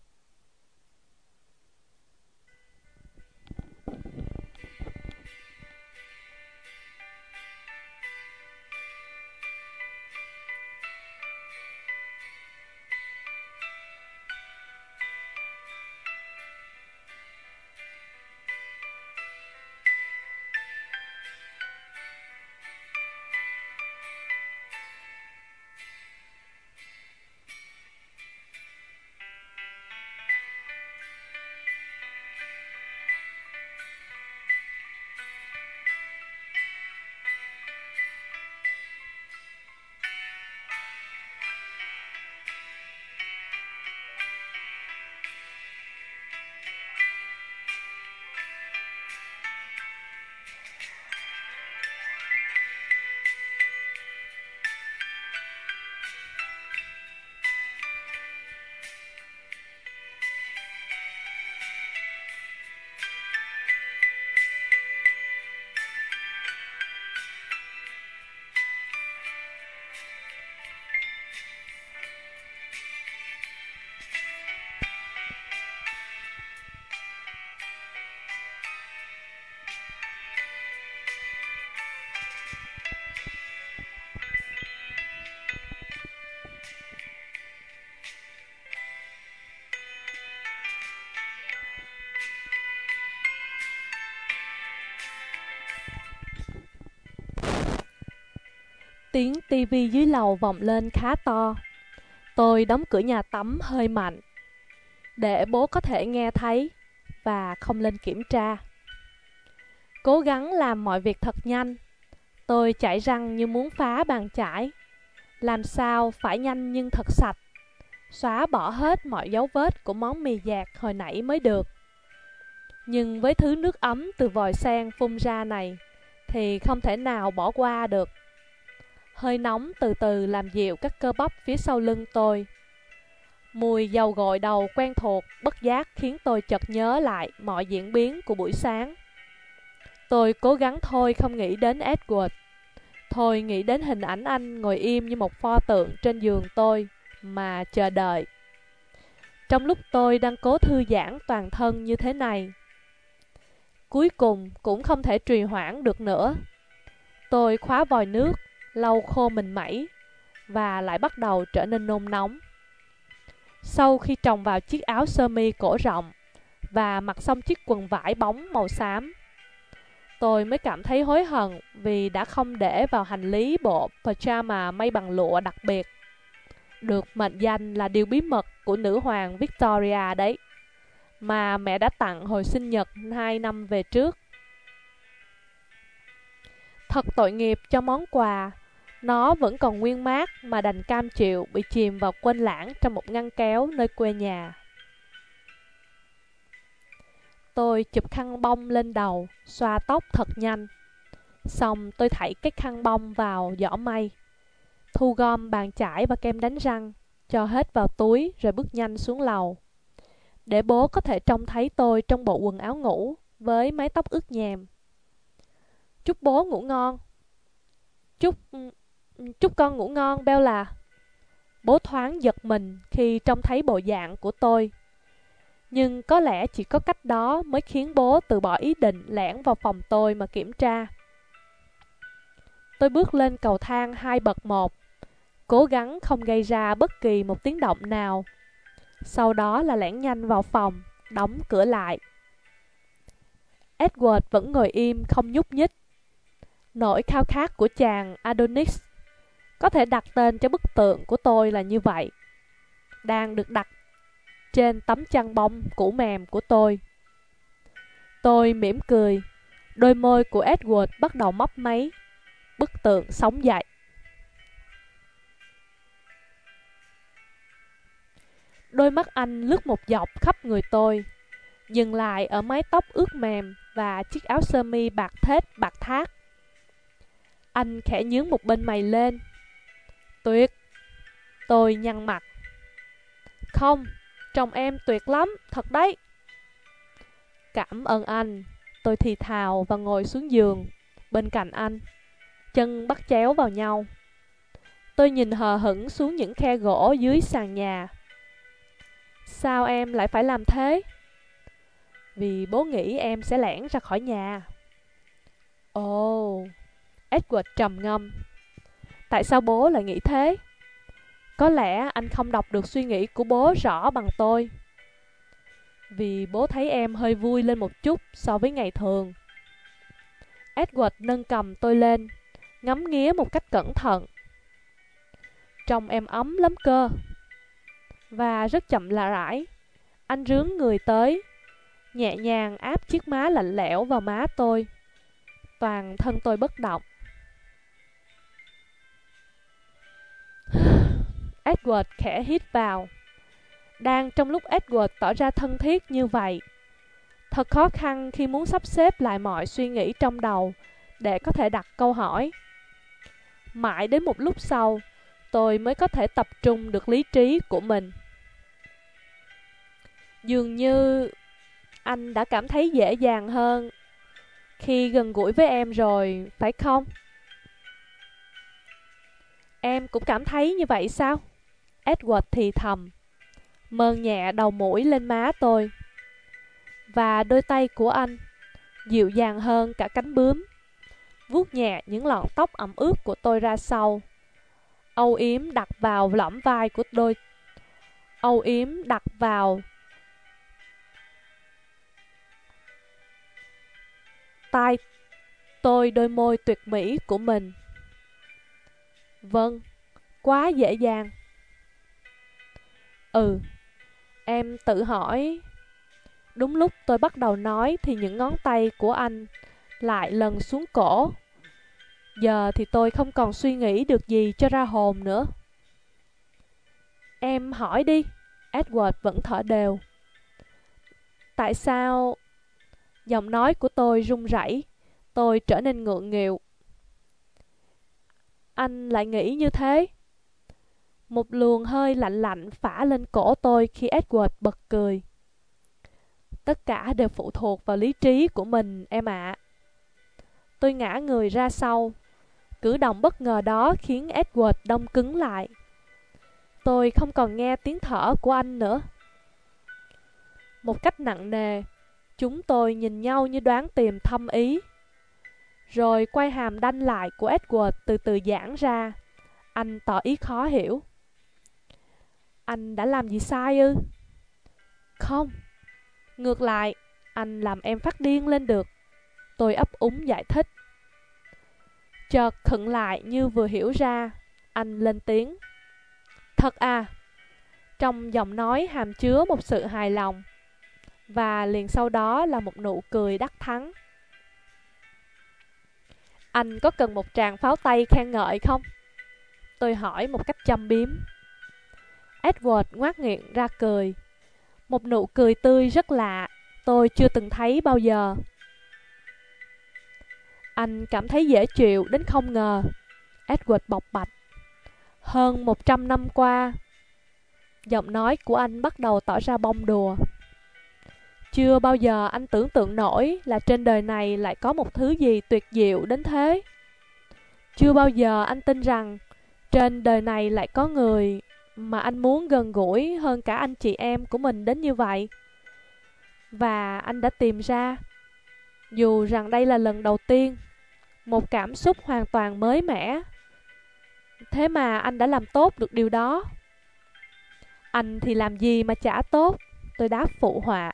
Tiếng tivi dưới lầu vọng lên khá to. Tôi đóng cửa nhà tắm hơi mạnh, để bố có thể nghe thấy và không lên kiểm tra. Cố gắng làm mọi việc thật nhanh. Tôi chải răng như muốn phá bàn chải. Làm sao phải nhanh nhưng thật sạch, xóa bỏ hết mọi dấu vết của món mì dạt hồi nãy mới được. Nhưng với thứ nước ấm từ vòi sen phun ra này thì không thể nào bỏ qua được. Hơi nóng từ từ làm dịu các cơ bắp phía sau lưng tôi. Mùi dầu gội đầu quen thuộc bất giác khiến tôi chợt nhớ lại mọi diễn biến của buổi sáng. Tôi cố gắng thôi không nghĩ đến Edward. Thôi nghĩ đến hình ảnh anh ngồi im như một pho tượng trên giường tôi mà chờ đợi. Trong lúc tôi đang cố thư giãn toàn thân như thế này, cuối cùng cũng không thể trì hoãn được nữa. Tôi khóa vòi nước, lau khô mình mẩy và lại bắt đầu trở nên nôn nóng. Sau khi trồng vào chiếc áo sơ mi cổ rộng và mặc xong chiếc quần vải bóng màu xám, tôi mới cảm thấy hối hận vì đã không để vào hành lý bộ pyjama may bằng lụa đặc biệt, được mệnh danh là điều bí mật của nữ hoàng Victoria đấy, mà mẹ đã tặng hồi sinh nhật hai năm về trước. Thật tội nghiệp cho món quà, nó vẫn còn nguyên mác mà đành cam chịu bị chìm vào quên lãng trong một ngăn kéo nơi quê nhà. Tôi chụp khăn bông lên đầu, xoa tóc thật nhanh. Xong tôi thảy cái khăn bông vào giỏ may, thu gom bàn chải và kem đánh răng, cho hết vào túi rồi bước nhanh xuống lầu, để bố có thể trông thấy tôi trong bộ quần áo ngủ với mái tóc ướt nhèm. Chúc bố ngủ ngon. Chúc... Chúc con ngủ ngon, Bella. Bố thoáng giật mình khi trông thấy bộ dạng của tôi. Nhưng có lẽ chỉ có cách đó mới khiến bố từ bỏ ý định lẻn vào phòng tôi mà kiểm tra. Tôi bước lên cầu thang hai bậc một, cố gắng không gây ra bất kỳ một tiếng động nào. Sau đó là lẻn nhanh vào phòng, đóng cửa lại. Edward vẫn ngồi im không nhúc nhích. Nỗi khao khát của chàng Adonis, có thể đặt tên cho bức tượng của tôi là như vậy, đang được đặt trên tấm chăn bông cũ mềm của tôi. Tôi mỉm cười, đôi môi của Edward bắt đầu mấp máy. Bức tượng sống dậy. Đôi mắt anh lướt một dọc khắp người tôi, dừng lại ở mái tóc ướt mềm và chiếc áo sơ mi bạc thết bạc thác. Anh khẽ nhướng một bên mày lên. Tuyệt. Tôi nhăn mặt. Không, chồng em tuyệt lắm, thật đấy. Cảm ơn anh. Tôi thì thào và ngồi xuống giường bên cạnh anh, chân bắt chéo vào nhau. Tôi nhìn hờ hững xuống những khe gỗ dưới sàn nhà. Sao em lại phải làm thế? Vì bố nghĩ em sẽ lẻn ra khỏi nhà. Ồ, oh, Edward trầm ngâm. Tại sao bố lại nghĩ thế? Có lẽ anh không đọc được suy nghĩ của bố rõ bằng tôi. Vì bố thấy em hơi vui lên một chút so với ngày thường. Edward nâng cầm tôi lên, ngắm nghía một cách cẩn thận. Trông em ấm lắm cơ. Và rất chậm lạ rãi, anh rướn người tới, nhẹ nhàng áp chiếc má lạnh lẽo vào má tôi. Toàn thân tôi bất động. Edward khẽ hít vào. Đang trong lúc Edward tỏ ra thân thiết như vậy, thật khó khăn khi muốn sắp xếp lại mọi suy nghĩ trong đầu để có thể đặt câu hỏi. Mãi đến một lúc sau, tôi mới có thể tập trung được lý trí của mình. Dường như anh đã cảm thấy dễ dàng hơn khi gần gũi với em rồi, phải không? Em cũng cảm thấy như vậy sao? Edward thì thầm, mơn nhẹ đầu mũi lên má tôi. Và đôi tay của anh, dịu dàng hơn cả cánh bướm, vuốt nhẹ những lọn tóc ẩm ướt của tôi ra sau. Âu yếm đặt vào lõm vai của đôi Âu yếm đặt vào tai tôi đôi môi tuyệt mỹ của mình. Vâng, quá dễ dàng. Ừ, em tự hỏi. Đúng lúc tôi bắt đầu nói thì những ngón tay của anh lại lần xuống cổ. Giờ thì tôi không còn suy nghĩ được gì cho ra hồn nữa. Em hỏi đi. Edward vẫn thở đều. Tại sao? Giọng nói của tôi run rẩy. Tôi trở nên ngượng nghịu. anh lại nghĩ như thế? Một luồng hơi lạnh lạnh phả lên cổ tôi khi Edward bật cười. Tất cả đều phụ thuộc vào lý trí của mình, em ạ. Tôi ngã người ra sau. Cử động bất ngờ đó khiến Edward đông cứng lại. Tôi không còn nghe tiếng thở của anh nữa. Một cách nặng nề, chúng tôi nhìn nhau như đoán tìm thâm ý. Rồi quay hàm đanh lại của Edward từ từ giãn ra. Anh tỏ ý khó hiểu. Anh đã làm gì sai ư? Không. Ngược lại, anh làm em phát điên lên được. Tôi ấp úng giải thích. Chợt khựng lại như vừa hiểu ra. Anh lên tiếng. Thật à? Trong giọng nói hàm chứa một sự hài lòng. Và liền sau đó là một nụ cười đắc thắng. Anh có cần một tràng pháo tay khen ngợi không? Tôi hỏi một cách châm biếm. Edward ngoác miệng ra cười. Một nụ cười tươi rất lạ. Tôi chưa từng thấy bao giờ. Anh cảm thấy dễ chịu đến không ngờ. Edward bộc bạch. Hơn một trăm năm qua. Giọng nói của anh bắt đầu tỏ ra bông đùa. Chưa bao giờ anh tưởng tượng nổi là trên đời này lại có một thứ gì tuyệt diệu đến thế. Chưa bao giờ anh tin rằng trên đời này lại có người mà anh muốn gần gũi hơn cả anh chị em của mình đến như vậy. Và anh đã tìm ra, dù rằng đây là lần đầu tiên, một cảm xúc hoàn toàn mới mẻ. Thế mà anh đã làm tốt được điều đó. Anh thì làm gì mà chả tốt, tôi đáp phụ họa.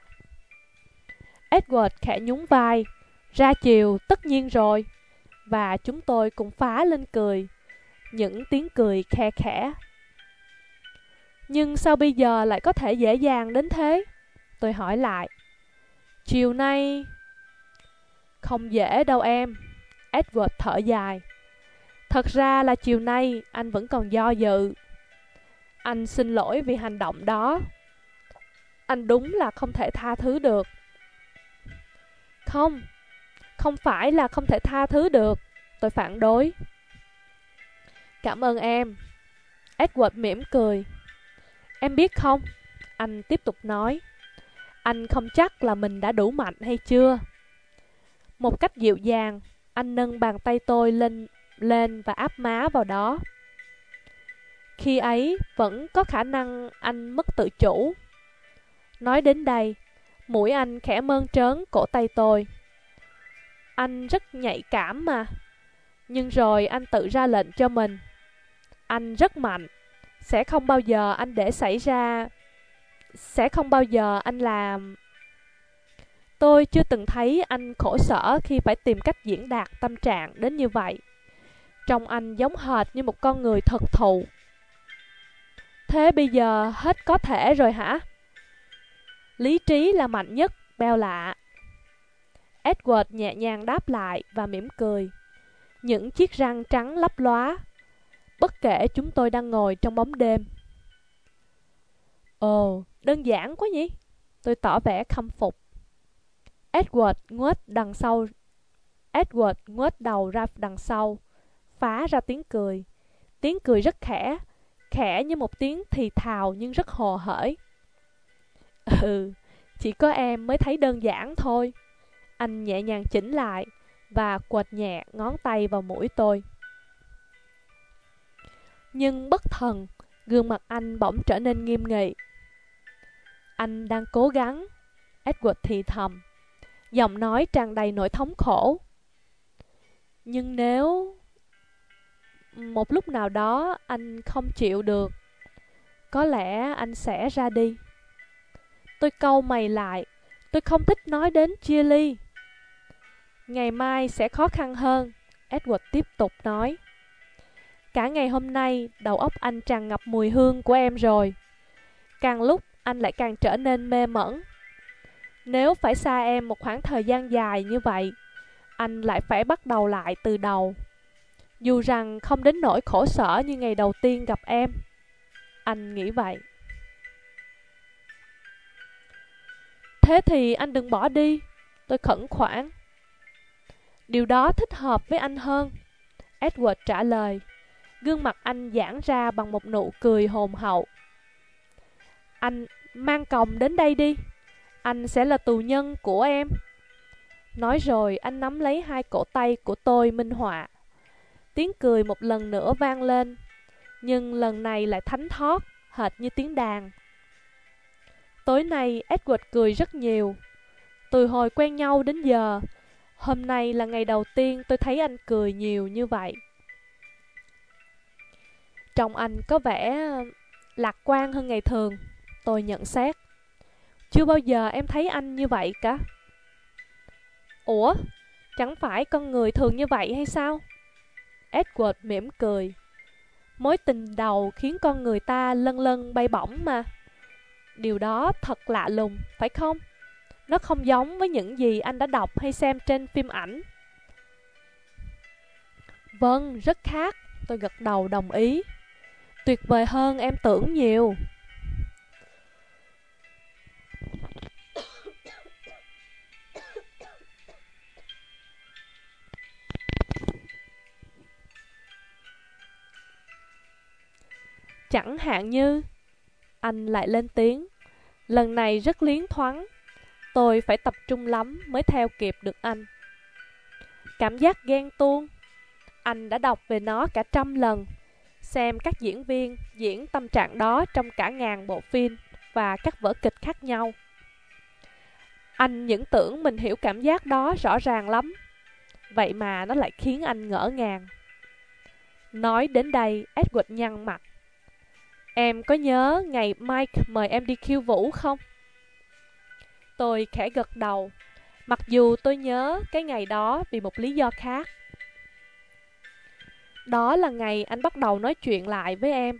Edward khẽ nhún vai. Ra chiều, tất nhiên rồi. Và chúng tôi cùng phá lên cười. Những tiếng cười khe khẽ. Nhưng sao bây giờ lại có thể dễ dàng đến thế? Tôi hỏi lại. Chiều nay... Không dễ đâu em. Edward thở dài. Thật ra là chiều nay anh vẫn còn do dự. Anh xin lỗi vì hành động đó. Anh đúng là không thể tha thứ được. Không, không phải là không thể tha thứ được. Tôi phản đối. Cảm ơn em. Edward mỉm cười. Em biết không, anh tiếp tục nói, anh không chắc là mình đã đủ mạnh hay chưa. Một cách dịu dàng, anh nâng bàn tay tôi lên, lên và áp má vào đó. Khi ấy vẫn có khả năng anh mất tự chủ. Nói đến đây, mũi anh khẽ mơn trớn cổ tay tôi. Anh rất nhạy cảm mà. Nhưng rồi anh tự ra lệnh cho mình. Anh rất mạnh. Sẽ không bao giờ anh để xảy ra... Sẽ không bao giờ anh làm... Tôi chưa từng thấy anh khổ sở khi phải tìm cách diễn đạt tâm trạng đến như vậy. Trông anh giống hệt như một con người thực thụ. Thế bây giờ hết có thể rồi hả? Lý trí là mạnh nhất, beo lạ. Edward nhẹ nhàng đáp lại và mỉm cười. Những chiếc răng trắng lấp lóa. Bất kể chúng tôi đang ngồi trong bóng đêm. Ồ, đơn giản quá nhỉ? Tôi tỏ vẻ khâm phục. Edward nguết đằng sau. Edward nguết đầu ra đằng sau, phá ra tiếng cười. Tiếng cười rất khẽ, khẽ như một tiếng thì thào nhưng rất hồ hởi. Ừ, chỉ có em mới thấy đơn giản thôi. Anh nhẹ nhàng chỉnh lại và quệt nhẹ ngón tay vào mũi tôi. Nhưng bất thần, gương mặt anh bỗng trở nên nghiêm nghị. Anh đang cố gắng, Edward thì thầm, giọng nói tràn đầy nỗi thống khổ. Nhưng nếu một lúc nào đó anh không chịu được, có lẽ anh sẽ ra đi. Tôi cau mày lại, tôi không thích nói đến chia ly. Ngày mai sẽ khó khăn hơn, Edward tiếp tục nói. Cả ngày hôm nay, đầu óc anh tràn ngập mùi hương của em rồi. Càng lúc, anh lại càng trở nên mê mẩn. Nếu phải xa em một khoảng thời gian dài như vậy, anh lại phải bắt đầu lại từ đầu. Dù rằng không đến nỗi khổ sở như ngày đầu tiên gặp em. Anh nghĩ vậy. Thế thì anh đừng bỏ đi, tôi khẩn khoản. Điều đó thích hợp với anh hơn, Edward trả lời. Gương mặt anh giãn ra bằng một nụ cười hồn hậu. Anh mang còng đến đây đi. Anh sẽ là tù nhân của em. Nói rồi anh nắm lấy hai cổ tay của tôi minh họa. Tiếng cười một lần nữa vang lên, nhưng lần này lại thánh thót, hệt như tiếng đàn. Tối nay Edward cười rất nhiều. Từ hồi quen nhau đến giờ, hôm nay là ngày đầu tiên tôi thấy anh cười nhiều như vậy. Trông anh có vẻ lạc quan hơn ngày thường, tôi nhận xét. Chưa bao giờ em thấy anh như vậy cả. Ủa, chẳng phải con người thường như vậy hay sao? Edward mỉm cười. Mối tình đầu khiến con người ta lân lân bay bổng mà. Điều đó thật lạ lùng, phải không? Nó không giống với những gì anh đã đọc hay xem trên phim ảnh. Vâng, rất khác, tôi gật đầu đồng ý. Tuyệt vời hơn em tưởng nhiều. Chẳng hạn như... Anh lại lên tiếng. Lần này rất liến thoáng. Tôi phải tập trung lắm mới theo kịp được anh. Cảm giác ghen tuông. Anh đã đọc về nó cả trăm lần. Xem các diễn viên diễn tâm trạng đó trong cả ngàn bộ phim và các vở kịch khác nhau. Anh những tưởng mình hiểu cảm giác đó rõ ràng lắm. Vậy mà nó lại khiến anh ngỡ ngàng. Nói đến đây, Edward nhăn mặt. Em có nhớ ngày Mike mời em đi khiêu vũ không? Tôi khẽ gật đầu, mặc dù tôi nhớ cái ngày đó vì một lý do khác. Đó là ngày anh bắt đầu nói chuyện lại với em.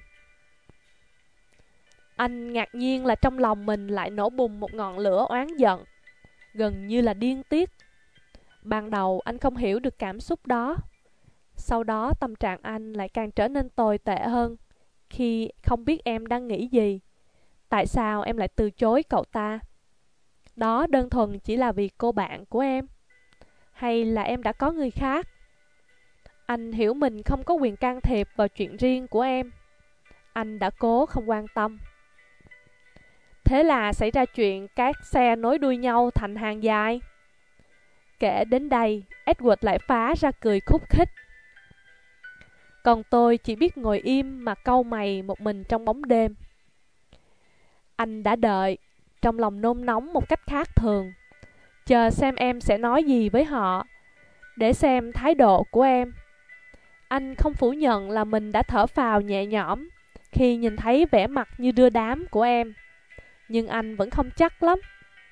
Anh ngạc nhiên là trong lòng mình lại nổ bùng một ngọn lửa oán giận, gần như là điên tiết. Ban đầu anh không hiểu được cảm xúc đó. Sau đó tâm trạng anh lại càng trở nên tồi tệ hơn khi không biết em đang nghĩ gì. Tại sao em lại từ chối cậu ta? Đó đơn thuần chỉ là vì cô bạn của em, hay là em đã có người khác? Anh hiểu mình không có quyền can thiệp vào chuyện riêng của em. Anh đã cố không quan tâm. Thế là xảy ra chuyện các xe nối đuôi nhau thành hàng dài. Kể đến đây, Edward lại phá ra cười khúc khích. Còn tôi chỉ biết ngồi im mà cau mày một mình trong bóng đêm. Anh đã đợi, trong lòng nôn nóng một cách khác thường, chờ xem em sẽ nói gì với họ, để xem thái độ của em. Anh không phủ nhận là mình đã thở phào nhẹ nhõm khi nhìn thấy vẻ mặt như đưa đám của em, nhưng anh vẫn không chắc lắm.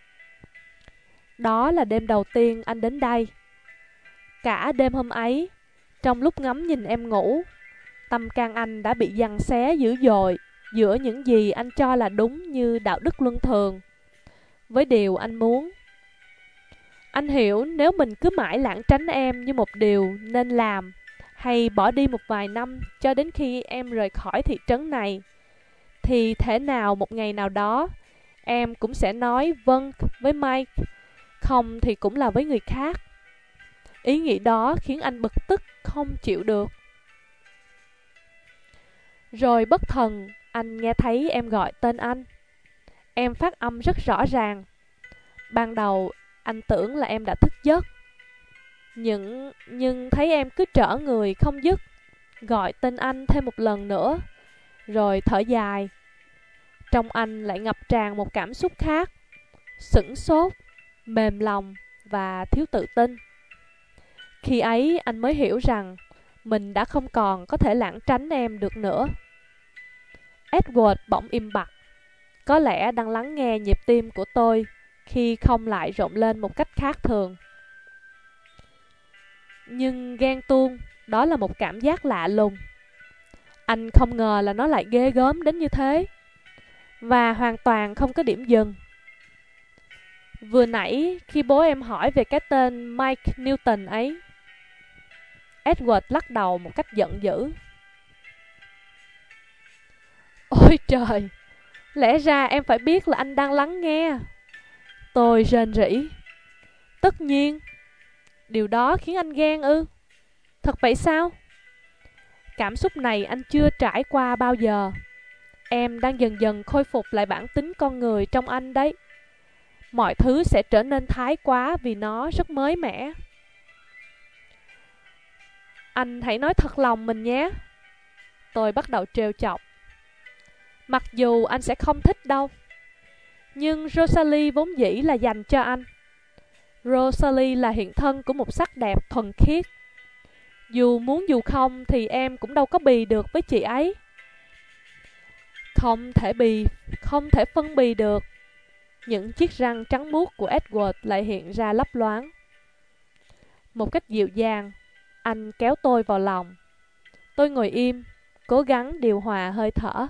Đó là đêm đầu tiên anh đến đây. Cả đêm hôm ấy, trong lúc ngắm nhìn em ngủ, tâm can anh đã bị giằng xé dữ dội giữa những gì anh cho là đúng như đạo đức luân thường với điều anh muốn. Anh hiểu nếu mình cứ mãi lảng tránh em như một điều nên làm, hay bỏ đi một vài năm cho đến khi em rời khỏi thị trấn này, thì thể nào một ngày nào đó em cũng sẽ nói vâng với Mike, không thì cũng là với người khác. Ý nghĩ đó khiến anh bực tức không chịu được. Rồi bất thần anh nghe thấy em gọi tên anh. Em phát âm rất rõ ràng. Ban đầu anh tưởng là em đã thức giấc, Nhưng, nhưng thấy em cứ trở người không dứt, gọi tên anh thêm một lần nữa, rồi thở dài. Trong anh lại ngập tràn một cảm xúc khác, sửng sốt, mềm lòng và thiếu tự tin. Khi ấy anh mới hiểu rằng mình đã không còn có thể lảng tránh em được nữa. Edward bỗng im bặt, có lẽ đang lắng nghe nhịp tim của tôi khi không lại rộn lên một cách khác thường. Nhưng ghen tuông, đó là một cảm giác lạ lùng. Anh không ngờ là nó lại ghê gớm đến như thế, và hoàn toàn không có điểm dừng. Vừa nãy khi bố em hỏi về cái tên Mike Newton ấy, Edward lắc đầu một cách giận dữ. Ôi trời, lẽ ra em phải biết là anh đang lắng nghe. Tôi rền rĩ. Tất nhiên. Điều đó khiến anh ghen ư? Thật vậy sao? Cảm xúc này anh chưa trải qua bao giờ. Em đang dần dần khôi phục lại bản tính con người trong anh đấy. Mọi thứ sẽ trở nên thái quá vì nó rất mới mẻ. Anh hãy nói thật lòng mình nhé. Tôi bắt đầu trêu chọc. Mặc dù anh sẽ không thích đâu, nhưng Rosalie vốn dĩ là dành cho anh. Rosalie là hiện thân của một sắc đẹp thuần khiết. Dù muốn dù không thì em cũng đâu có bì được với chị ấy. Không thể bì, không thể phân bì được. Những chiếc răng trắng muốt của Edward lại hiện ra lấp loáng. Một cách dịu dàng, anh kéo tôi vào lòng. Tôi ngồi im, cố gắng điều hòa hơi thở.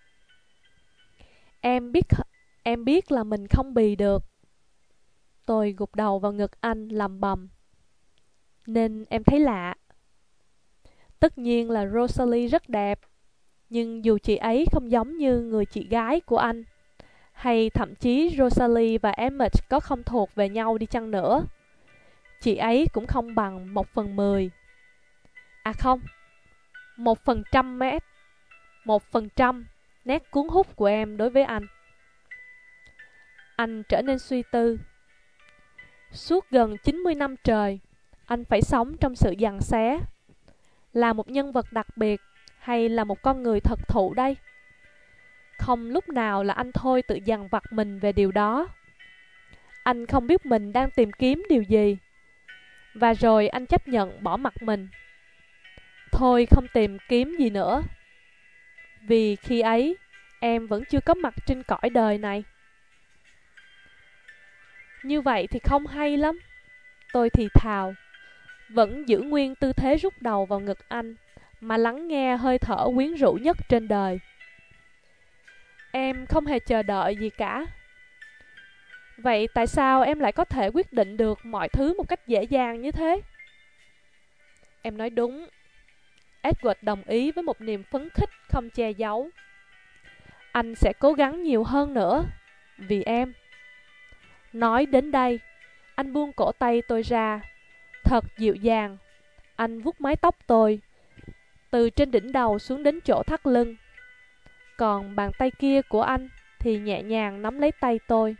Em biết, em biết là mình không bì được. Tôi gục đầu vào ngực anh lầm bầm. Nên em thấy lạ. Tất nhiên là Rosalie rất đẹp, nhưng dù chị ấy không giống như người chị gái của anh, hay thậm chí Rosalie và Emmett có không thuộc về nhau đi chăng nữa, chị ấy cũng không bằng một phần mười. À không, một phần trăm mét, một phần trăm nét cuốn hút của em đối với anh. Anh trở nên suy tư. Suốt gần chín mươi năm trời, anh phải sống trong sự giằng xé. Là một nhân vật đặc biệt hay là một con người thật thụ đây? Không lúc nào là anh thôi tự dằn vặt mình về điều đó. Anh không biết mình đang tìm kiếm điều gì. Và rồi anh chấp nhận bỏ mặc mình. Thôi không tìm kiếm gì nữa. Vì khi ấy, em vẫn chưa có mặt trên cõi đời này. Như vậy thì không hay lắm. Tôi thì thào, vẫn giữ nguyên tư thế rút đầu vào ngực anh, mà lắng nghe hơi thở quyến rũ nhất trên đời. Em không hề chờ đợi gì cả. Vậy tại sao em lại có thể quyết định được mọi thứ một cách dễ dàng như thế? Em nói đúng. Edward đồng ý với một niềm phấn khích không che giấu. Anh sẽ cố gắng nhiều hơn nữa, vì em. Nói đến đây, anh buông cổ tay tôi ra. Thật dịu dàng, anh vuốt mái tóc tôi, từ trên đỉnh đầu xuống đến chỗ thắt lưng. Còn bàn tay kia của anh thì nhẹ nhàng nắm lấy tay tôi.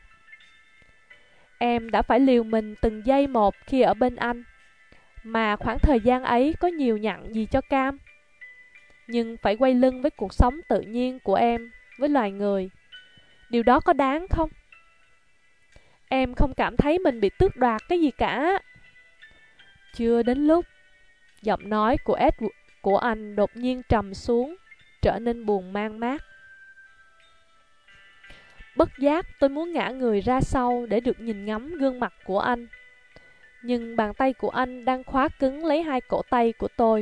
Em đã phải liều mình từng giây một khi ở bên anh, mà khoảng thời gian ấy có nhiều nhặn gì cho cam. Nhưng phải quay lưng với cuộc sống tự nhiên của em với loài người, điều đó có đáng không? Em không cảm thấy mình bị tước đoạt cái gì cả. Chưa đến lúc. Giọng nói của Ed của anh đột nhiên trầm xuống, trở nên buồn man mác. Bất giác tôi muốn ngã người ra sau để được nhìn ngắm gương mặt của anh. Nhưng bàn tay của anh đang khóa cứng lấy hai cổ tay của tôi.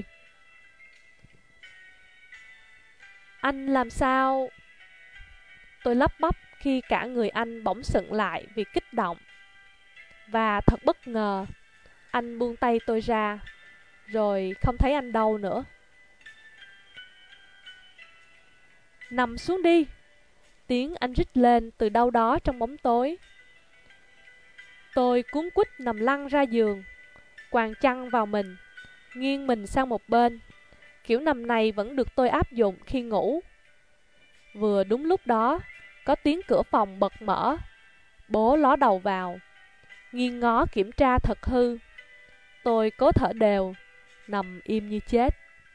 Anh làm sao? Tôi lắp bắp khi cả người anh bỗng sững lại vì kích động. Và thật bất ngờ, anh buông tay tôi ra, rồi không thấy anh đâu nữa. Nằm xuống đi. Tiếng anh rít lên từ đâu đó trong bóng tối. Tôi cuống quýt nằm lăn ra giường, quàng chăn vào mình, nghiêng mình sang một bên. Kiểu nằm này vẫn được tôi áp dụng khi ngủ. Vừa đúng lúc đó, có tiếng cửa phòng bật mở. Bố ló đầu vào, nghiêng ngó kiểm tra thật hư. Tôi cố thở đều, nằm im như chết.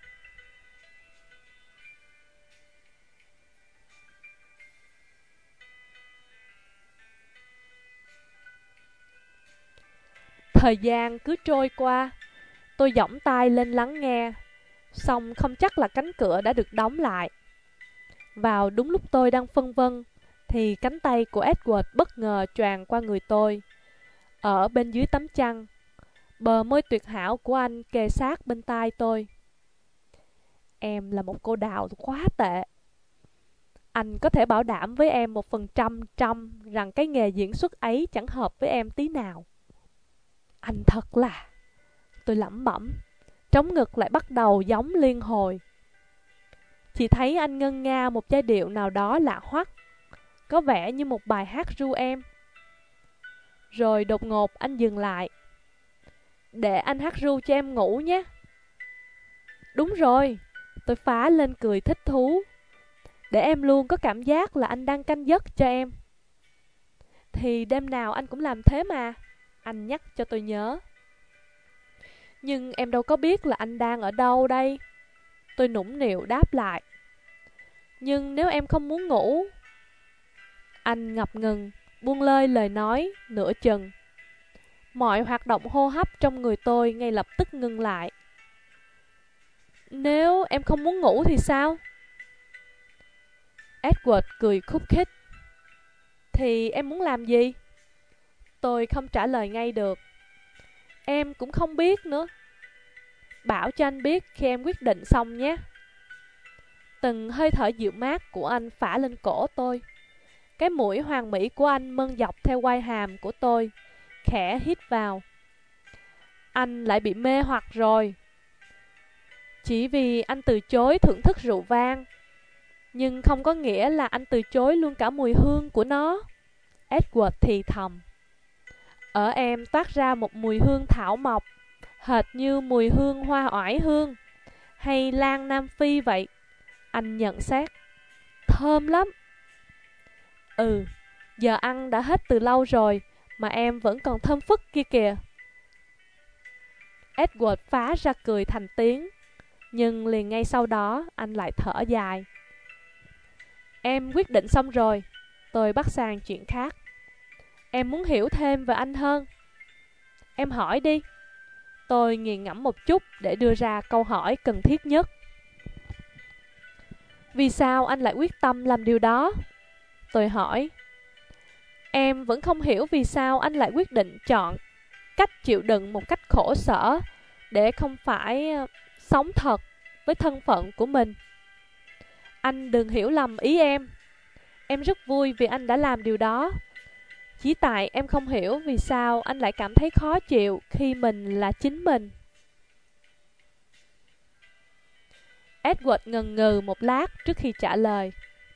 Thời gian cứ trôi qua, tôi giỏng tai lên lắng nghe, song không chắc là cánh cửa đã được đóng lại. Vào đúng lúc tôi đang phân vân, thì cánh tay của Edward bất ngờ choàng qua người tôi. Ở bên dưới tấm chăn, bờ môi tuyệt hảo của anh kề sát bên tai tôi. Em là một cô đào quá tệ. Anh có thể bảo đảm với em một phần trăm trăm rằng cái nghề diễn xuất ấy chẳng hợp với em tí nào. Anh thật là... Tôi lẩm bẩm, trống ngực lại bắt đầu giống liên hồi. Chỉ thấy anh ngân nga một giai điệu nào đó lạ hoắc, có vẻ như một bài hát ru em. Rồi đột ngột anh dừng lại. Để anh hát ru cho em ngủ nhé. Đúng rồi, Tôi phá lên cười thích thú. Để em luôn có cảm giác là anh đang canh giấc cho em. Thì đêm nào anh cũng làm thế mà. Anh nhắc cho tôi nhớ. Nhưng em đâu có biết là anh đang ở đâu đây. Tôi nũng nịu đáp lại. Nhưng nếu em không muốn ngủ. Anh ngập ngừng, buông lơi lời nói, nửa chừng. Mọi hoạt động hô hấp trong người tôi ngay lập tức ngưng lại. Nếu em không muốn ngủ thì sao? Edward cười khúc khích. Thì em muốn làm gì? Tôi không trả lời ngay được. Em cũng không biết nữa. Bảo cho anh biết khi em quyết định xong nhé. Từng hơi thở dịu mát của anh phả lên cổ tôi. Cái mũi hoàn mỹ của anh mơn dọc theo quai hàm của tôi, khẽ hít vào. Anh lại bị mê hoặc rồi. Chỉ vì anh từ chối thưởng thức rượu vang, nhưng không có nghĩa là anh từ chối luôn cả mùi hương của nó. Edward thì thầm. Ở em toát ra một mùi hương thảo mộc, hệt như mùi hương hoa oải hương hay lan Nam Phi vậy. Anh nhận xét. Thơm lắm. Ừ, giờ ăn đã hết từ lâu rồi, mà em vẫn còn thơm phức kia kìa. Edward phá ra cười thành tiếng, nhưng liền ngay sau đó anh lại thở dài. Em quyết định xong rồi. Tôi bắt sang chuyện khác. Em muốn hiểu thêm về anh hơn. Em hỏi đi. Tôi nghiền ngẫm một chút để đưa ra câu hỏi cần thiết nhất. Vì sao anh lại quyết tâm làm điều đó? Tôi hỏi. Em vẫn không hiểu vì sao anh lại quyết định chọn cách chịu đựng một cách khổ sở để không phải sống thật với thân phận của mình. Anh đừng hiểu lầm ý em. Em rất vui vì anh đã làm điều đó. Chỉ tại em không hiểu vì sao anh lại cảm thấy khó chịu khi mình là chính mình. Edward ngần ngừ một lát trước khi trả lời.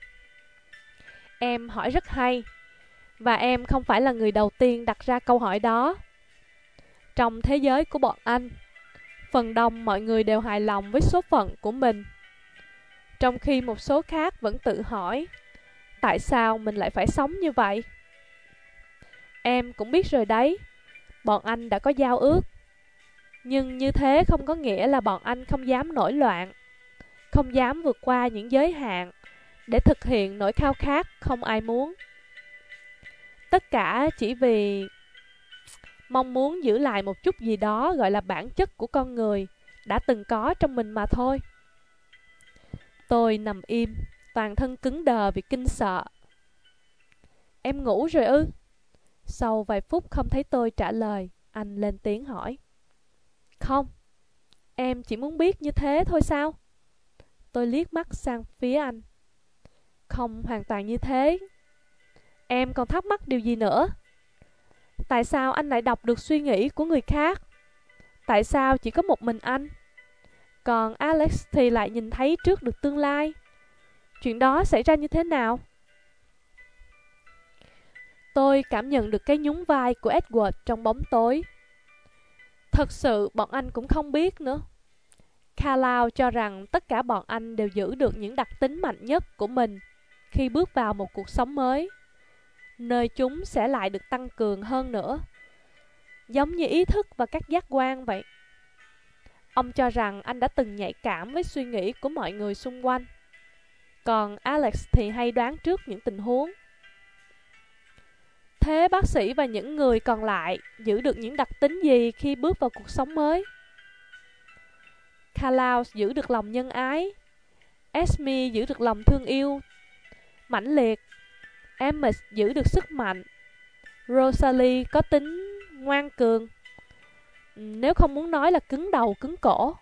Em hỏi rất hay, và em không phải là người đầu tiên đặt ra câu hỏi đó. Trong thế giới của bọn anh, phần đông mọi người đều hài lòng với số phận của mình, trong khi một số khác vẫn tự hỏi, tại sao mình lại phải sống như vậy? Em cũng biết rồi đấy, bọn anh đã có giao ước. Nhưng như thế không có nghĩa là bọn anh không dám nổi loạn, không dám vượt qua những giới hạn để thực hiện nỗi khao khát không ai muốn. Tất cả chỉ vì mong muốn giữ lại một chút gì đó gọi là bản chất của con người đã từng có trong mình mà thôi. Tôi nằm im, toàn thân cứng đờ vì kinh sợ. Em ngủ rồi ư? Sau vài phút không thấy tôi trả lời, anh lên tiếng hỏi. Không, em chỉ muốn biết như thế thôi sao? Tôi liếc mắt sang phía anh. Không hoàn toàn như thế. Em còn thắc mắc điều gì nữa? Tại sao anh lại đọc được suy nghĩ của người khác? Tại sao chỉ có một mình anh? Còn Alex thì lại nhìn thấy trước được tương lai. Chuyện đó xảy ra như thế nào? Tôi cảm nhận được cái nhún vai của Edward trong bóng tối. Thật sự bọn anh cũng không biết nữa. Carlisle cho rằng tất cả bọn anh đều giữ được những đặc tính mạnh nhất của mình khi bước vào một cuộc sống mới, nơi chúng sẽ lại được tăng cường hơn nữa, giống như ý thức và các giác quan vậy. Ông cho rằng anh đã từng nhạy cảm với suy nghĩ của mọi người xung quanh. Còn Alex thì hay đoán trước những tình huống. Thế bác sĩ và những người còn lại giữ được những đặc tính gì khi bước vào cuộc sống mới? Carlisle giữ được lòng nhân ái, Esme giữ được lòng thương yêu mãnh liệt, Emmett giữ được sức mạnh, Rosalie có tính ngoan cường, nếu không muốn nói là cứng đầu cứng cổ.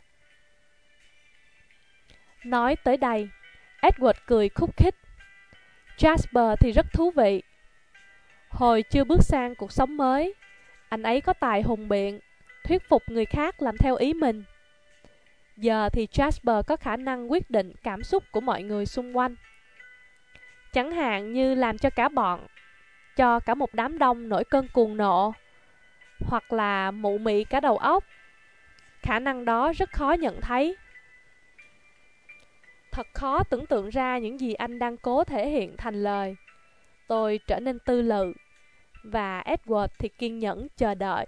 Nói tới đây, Edward cười khúc khích. Jasper thì rất thú vị. Hồi chưa bước sang cuộc sống mới, anh ấy có tài hùng biện, thuyết phục người khác làm theo ý mình. Giờ thì Jasper có khả năng quyết định cảm xúc của mọi người xung quanh. Chẳng hạn như làm cho cả bọn, cho cả một đám đông nổi cơn cuồng nộ, hoặc là mụ mị cả đầu óc. Khả năng đó rất khó nhận thấy. Thật khó tưởng tượng ra những gì anh đang cố thể hiện thành lời. Tôi trở nên tư lự, và Edward thì kiên nhẫn chờ đợi.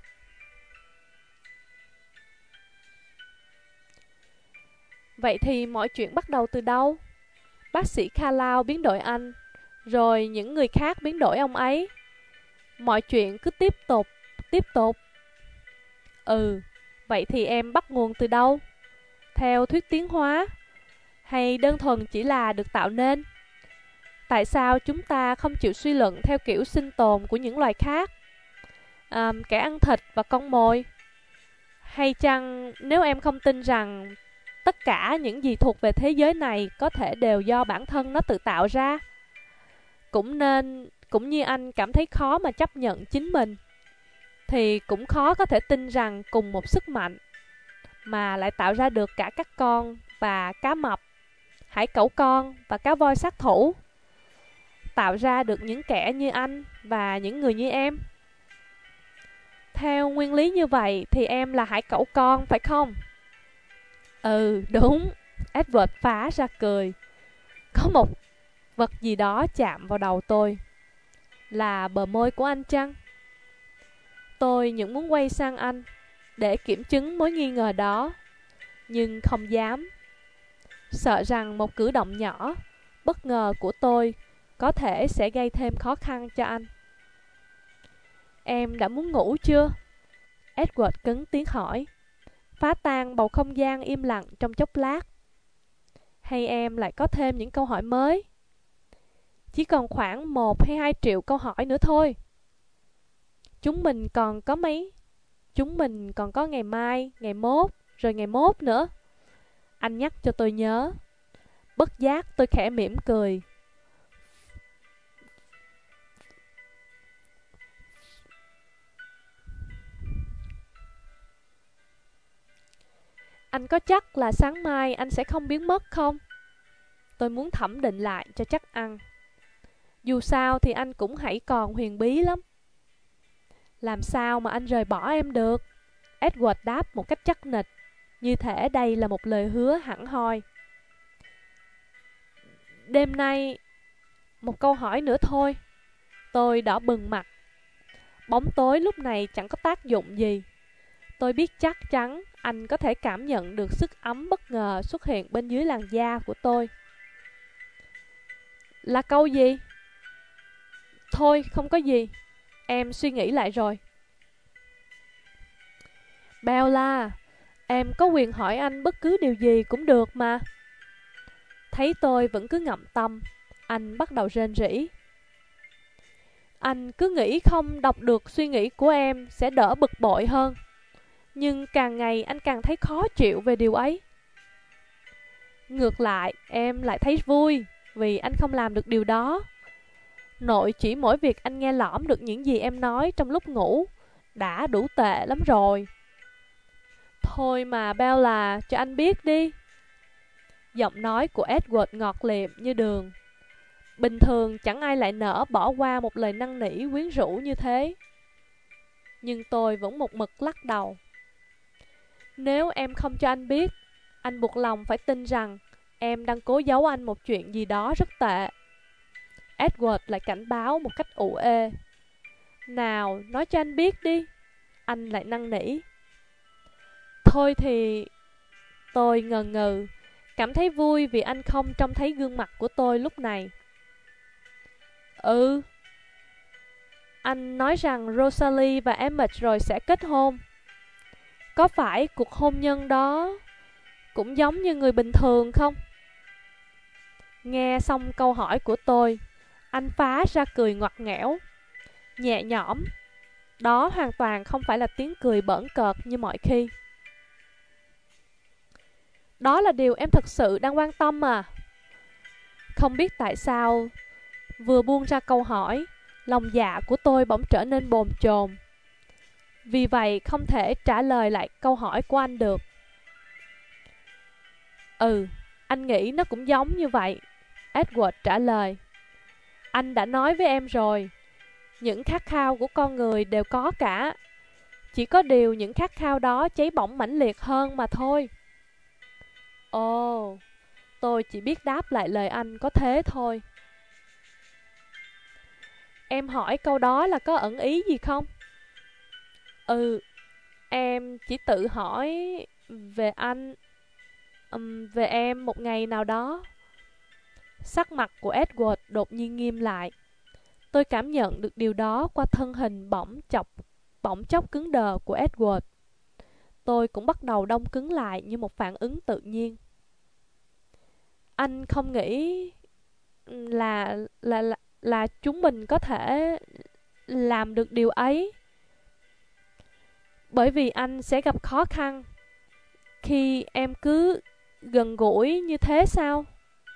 Vậy thì mọi chuyện bắt đầu từ đâu? Bác sĩ Carlisle biến đổi anh, rồi những người khác biến đổi ông ấy. Mọi chuyện cứ tiếp tục, tiếp tục. Ừ, vậy thì em bắt nguồn từ đâu? Theo thuyết tiến hóa? Hay đơn thuần chỉ là được tạo nên? Tại sao chúng ta không chịu suy luận theo kiểu sinh tồn của những loài khác? À, kẻ ăn thịt và con mồi? Hay chăng nếu em không tin rằng tất cả những gì thuộc về thế giới này có thể đều do bản thân nó tự tạo ra? Cũng nên, cũng như anh cảm thấy khó mà chấp nhận chính mình, thì cũng khó có thể tin rằng cùng một sức mạnh mà lại tạo ra được cả các con và cá mập, hải cẩu con và cá voi sát thủ, tạo ra được những kẻ như anh và những người như em. Theo nguyên lý như vậy thì em là hải cẩu con, phải không? Ừ, đúng. Edward phá ra cười. Có một vật gì đó chạm vào đầu tôi. Là bờ môi của anh chăng? Tôi những muốn quay sang anh để kiểm chứng mối nghi ngờ đó, nhưng không dám. Sợ rằng một cử động nhỏ, bất ngờ của tôi có thể sẽ gây thêm khó khăn cho anh. Em đã muốn ngủ chưa? Edward cứng tiếng hỏi, phá tan bầu không gian im lặng trong chốc lát. Hay em lại có thêm những câu hỏi mới? Chỉ còn khoảng một hay hai triệu câu hỏi nữa thôi. Chúng mình còn có mấy? Chúng mình còn có ngày mai, ngày mốt, rồi ngày mốt nữa. Anh nhắc cho tôi nhớ. Bất giác tôi khẽ mỉm cười. Anh có chắc là sáng mai anh sẽ không biến mất không? Tôi muốn thẩm định lại cho chắc ăn. Dù sao thì anh cũng hãy còn huyền bí lắm. Làm sao mà anh rời bỏ em được? Edward đáp một cách chắc nịch, như thể đây là một lời hứa hẳn hoi. Đêm nay, một câu hỏi nữa thôi. Tôi đỏ bừng mặt. Bóng tối lúc này chẳng có tác dụng gì. Tôi biết chắc chắn anh có thể cảm nhận được sức ấm bất ngờ xuất hiện bên dưới làn da của tôi. Là câu gì? Thôi, không có gì. Em suy nghĩ lại rồi. Bella, em có quyền hỏi anh bất cứ điều gì cũng được mà. Thấy tôi vẫn cứ ngậm tâm, anh bắt đầu rên rỉ. Anh cứ nghĩ không đọc được suy nghĩ của em sẽ đỡ bực bội hơn. Nhưng càng ngày anh càng thấy khó chịu về điều ấy. Ngược lại, em lại thấy vui vì anh không làm được điều đó. Nội chỉ mỗi việc anh nghe lỏm được những gì em nói trong lúc ngủ đã đủ tệ lắm rồi. Thôi mà Bella, cho anh biết đi. Giọng nói của Edward ngọt liệm như đường. Bình thường chẳng ai lại nỡ bỏ qua một lời năn nỉ quyến rũ như thế. Nhưng tôi vẫn một mực lắc đầu. Nếu em không cho anh biết, anh buộc lòng phải tin rằng em đang cố giấu anh một chuyện gì đó rất tệ. Edward lại cảnh báo một cách ủ ê. Nào, nói cho anh biết đi. Anh lại năn nỉ. Thôi thì... Tôi ngờ ngừ, cảm thấy vui vì anh không trông thấy gương mặt của tôi lúc này. Ừ. Anh nói rằng Rosalie và Emmett rồi sẽ kết hôn. Có phải cuộc hôn nhân đó cũng giống như người bình thường không? Nghe xong câu hỏi của tôi, anh phá ra cười ngoặt nghẽo, nhẹ nhõm. Đó hoàn toàn không phải là tiếng cười bỡn cợt như mọi khi. Đó là điều em thật sự đang quan tâm mà. Không biết tại sao, vừa buông ra câu hỏi, lòng dạ của tôi bỗng trở nên bồn chồn. Vì vậy không thể trả lời lại câu hỏi của anh được. Ừ, anh nghĩ nó cũng giống như vậy, Edward trả lời. Anh đã nói với em rồi, những khát khao của con người đều có cả. Chỉ có điều những khát khao đó cháy bỏng mãnh liệt hơn mà thôi. Ồ, Tôi chỉ biết đáp lại lời anh có thế thôi. Em hỏi câu đó là có ẩn ý gì không? Ừ, em chỉ tự hỏi về anh, um, về em một ngày nào đó. Sắc mặt của Edward đột nhiên nghiêm lại. Tôi cảm nhận được điều đó qua thân hình bỗng chọc, bỗng chốc cứng đờ của Edward. Tôi cũng bắt đầu đông cứng lại như một phản ứng tự nhiên. Anh không nghĩ là là là, là chúng mình có thể làm được điều ấy, bởi vì anh sẽ gặp khó khăn khi em cứ gần gũi như thế sao?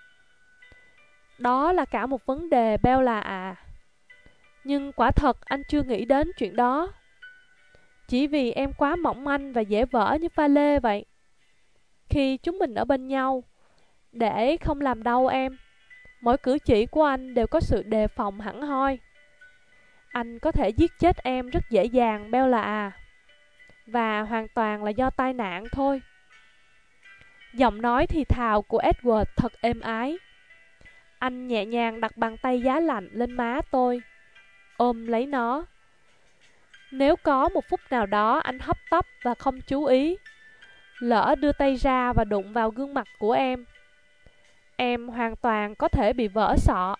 Đó là cả một vấn đề, Bella à. Nhưng quả thật anh chưa nghĩ đến chuyện đó. Chỉ vì em quá mỏng manh và dễ vỡ như pha lê vậy. Khi chúng mình ở bên nhau, để không làm đau em, mỗi cử chỉ của anh đều có sự đề phòng hẳn hoi. Anh có thể giết chết em rất dễ dàng, Bella à. Và hoàn toàn là do tai nạn thôi. Giọng nói thì thào của Edward thật êm ái. Anh nhẹ nhàng đặt bàn tay giá lạnh lên má tôi, ôm lấy nó. Nếu có một phút nào đó anh hấp tấp và không chú ý, lỡ đưa tay ra và đụng vào gương mặt của em, em hoàn toàn có thể bị vỡ sọ.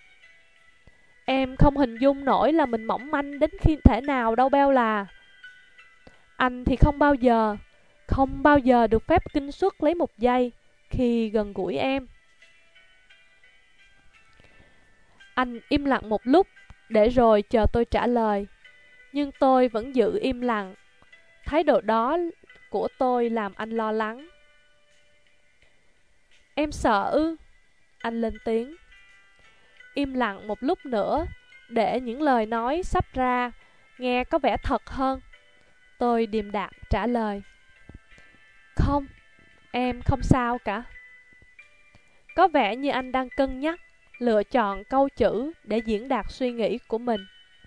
Em không hình dung nổi là mình mỏng manh đến khi thể nào đâu, Bella. Anh thì không bao giờ, không bao giờ được phép kinh suất lấy một giây khi gần gũi em. Anh im lặng một lúc để rồi chờ tôi trả lời. Nhưng tôi vẫn giữ im lặng. Thái độ đó của tôi làm anh lo lắng. Em sợ ư? Anh lên tiếng. Im lặng một lúc nữa để những lời nói sắp ra nghe có vẻ thật hơn. Tôi điềm đạm trả lời. Không, em không sao cả. Có vẻ như anh đang cân nhắc, lựa chọn câu chữ để diễn đạt suy nghĩ của mình.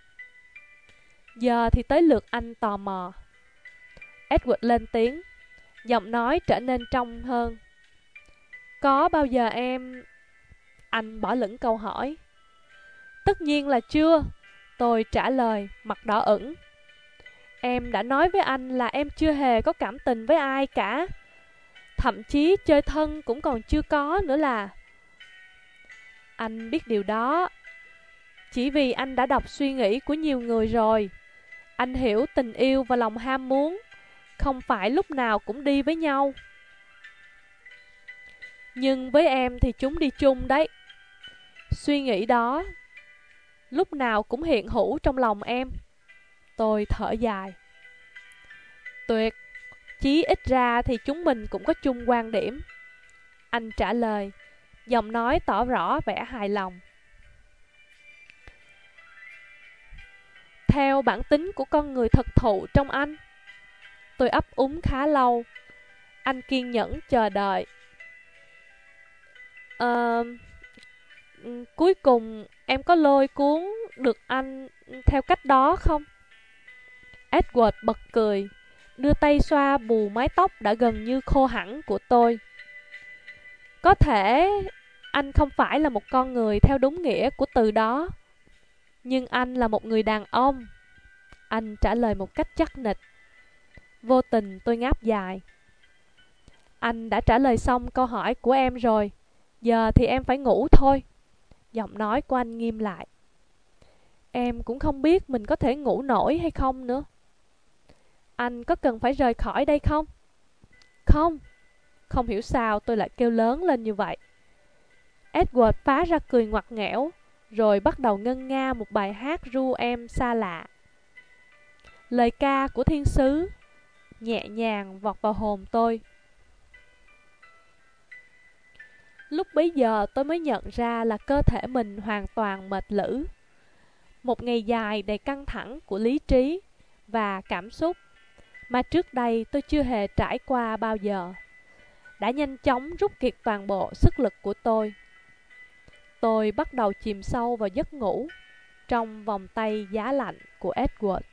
Giờ thì tới lượt anh tò mò. Edward lên tiếng, giọng nói trở nên trong hơn. Có bao giờ em... Anh bỏ lửng câu hỏi. Tất nhiên là chưa. Tôi trả lời, mặt đỏ ửng. Em đã nói với anh là em chưa hề có cảm tình với ai cả. Thậm chí chơi thân cũng còn chưa có nữa là. Anh biết điều đó. Chỉ vì anh đã đọc suy nghĩ của nhiều người rồi. Anh hiểu tình yêu và lòng ham muốn không phải lúc nào cũng đi với nhau. Nhưng với em thì chúng đi chung đấy. Suy nghĩ đó lúc nào cũng hiện hữu trong lòng em. Tôi thở dài. Tuyệt, chí ít ra thì chúng mình cũng có chung quan điểm. Anh trả lời, giọng nói tỏ rõ vẻ hài lòng. Theo bản tính của con người thực thụ trong anh. Tôi ấp úng khá lâu. Anh kiên nhẫn chờ đợi. Ờ... Cuối cùng em có lôi cuốn được anh theo cách đó không? Edward bật cười, đưa tay xoa bù mái tóc đã gần như khô hẳn của tôi. Có thể anh không phải là một con người theo đúng nghĩa của từ đó, nhưng anh là một người đàn ông. Anh trả lời một cách chắc nịch. Vô tình tôi ngáp dài. Anh đã trả lời xong câu hỏi của em rồi. Giờ thì em phải ngủ thôi. Giọng nói của anh nghiêm lại. Em cũng không biết mình có thể ngủ nổi hay không nữa. Anh có cần phải rời khỏi đây không? Không. Không hiểu sao tôi lại kêu lớn lên như vậy. Edward phá ra cười ngoặt nghẽo, rồi bắt đầu ngân nga một bài hát ru em xa lạ. Lời ca của thiên sứ nhẹ nhàng vọt vào hồn tôi. Lúc bấy giờ tôi mới nhận ra là cơ thể mình hoàn toàn mệt lử. Một ngày dài đầy căng thẳng của lý trí và cảm xúc mà trước đây tôi chưa hề trải qua bao giờ, đã nhanh chóng rút kiệt toàn bộ sức lực của tôi. Tôi bắt đầu chìm sâu vào giấc ngủ trong vòng tay giá lạnh của Edward.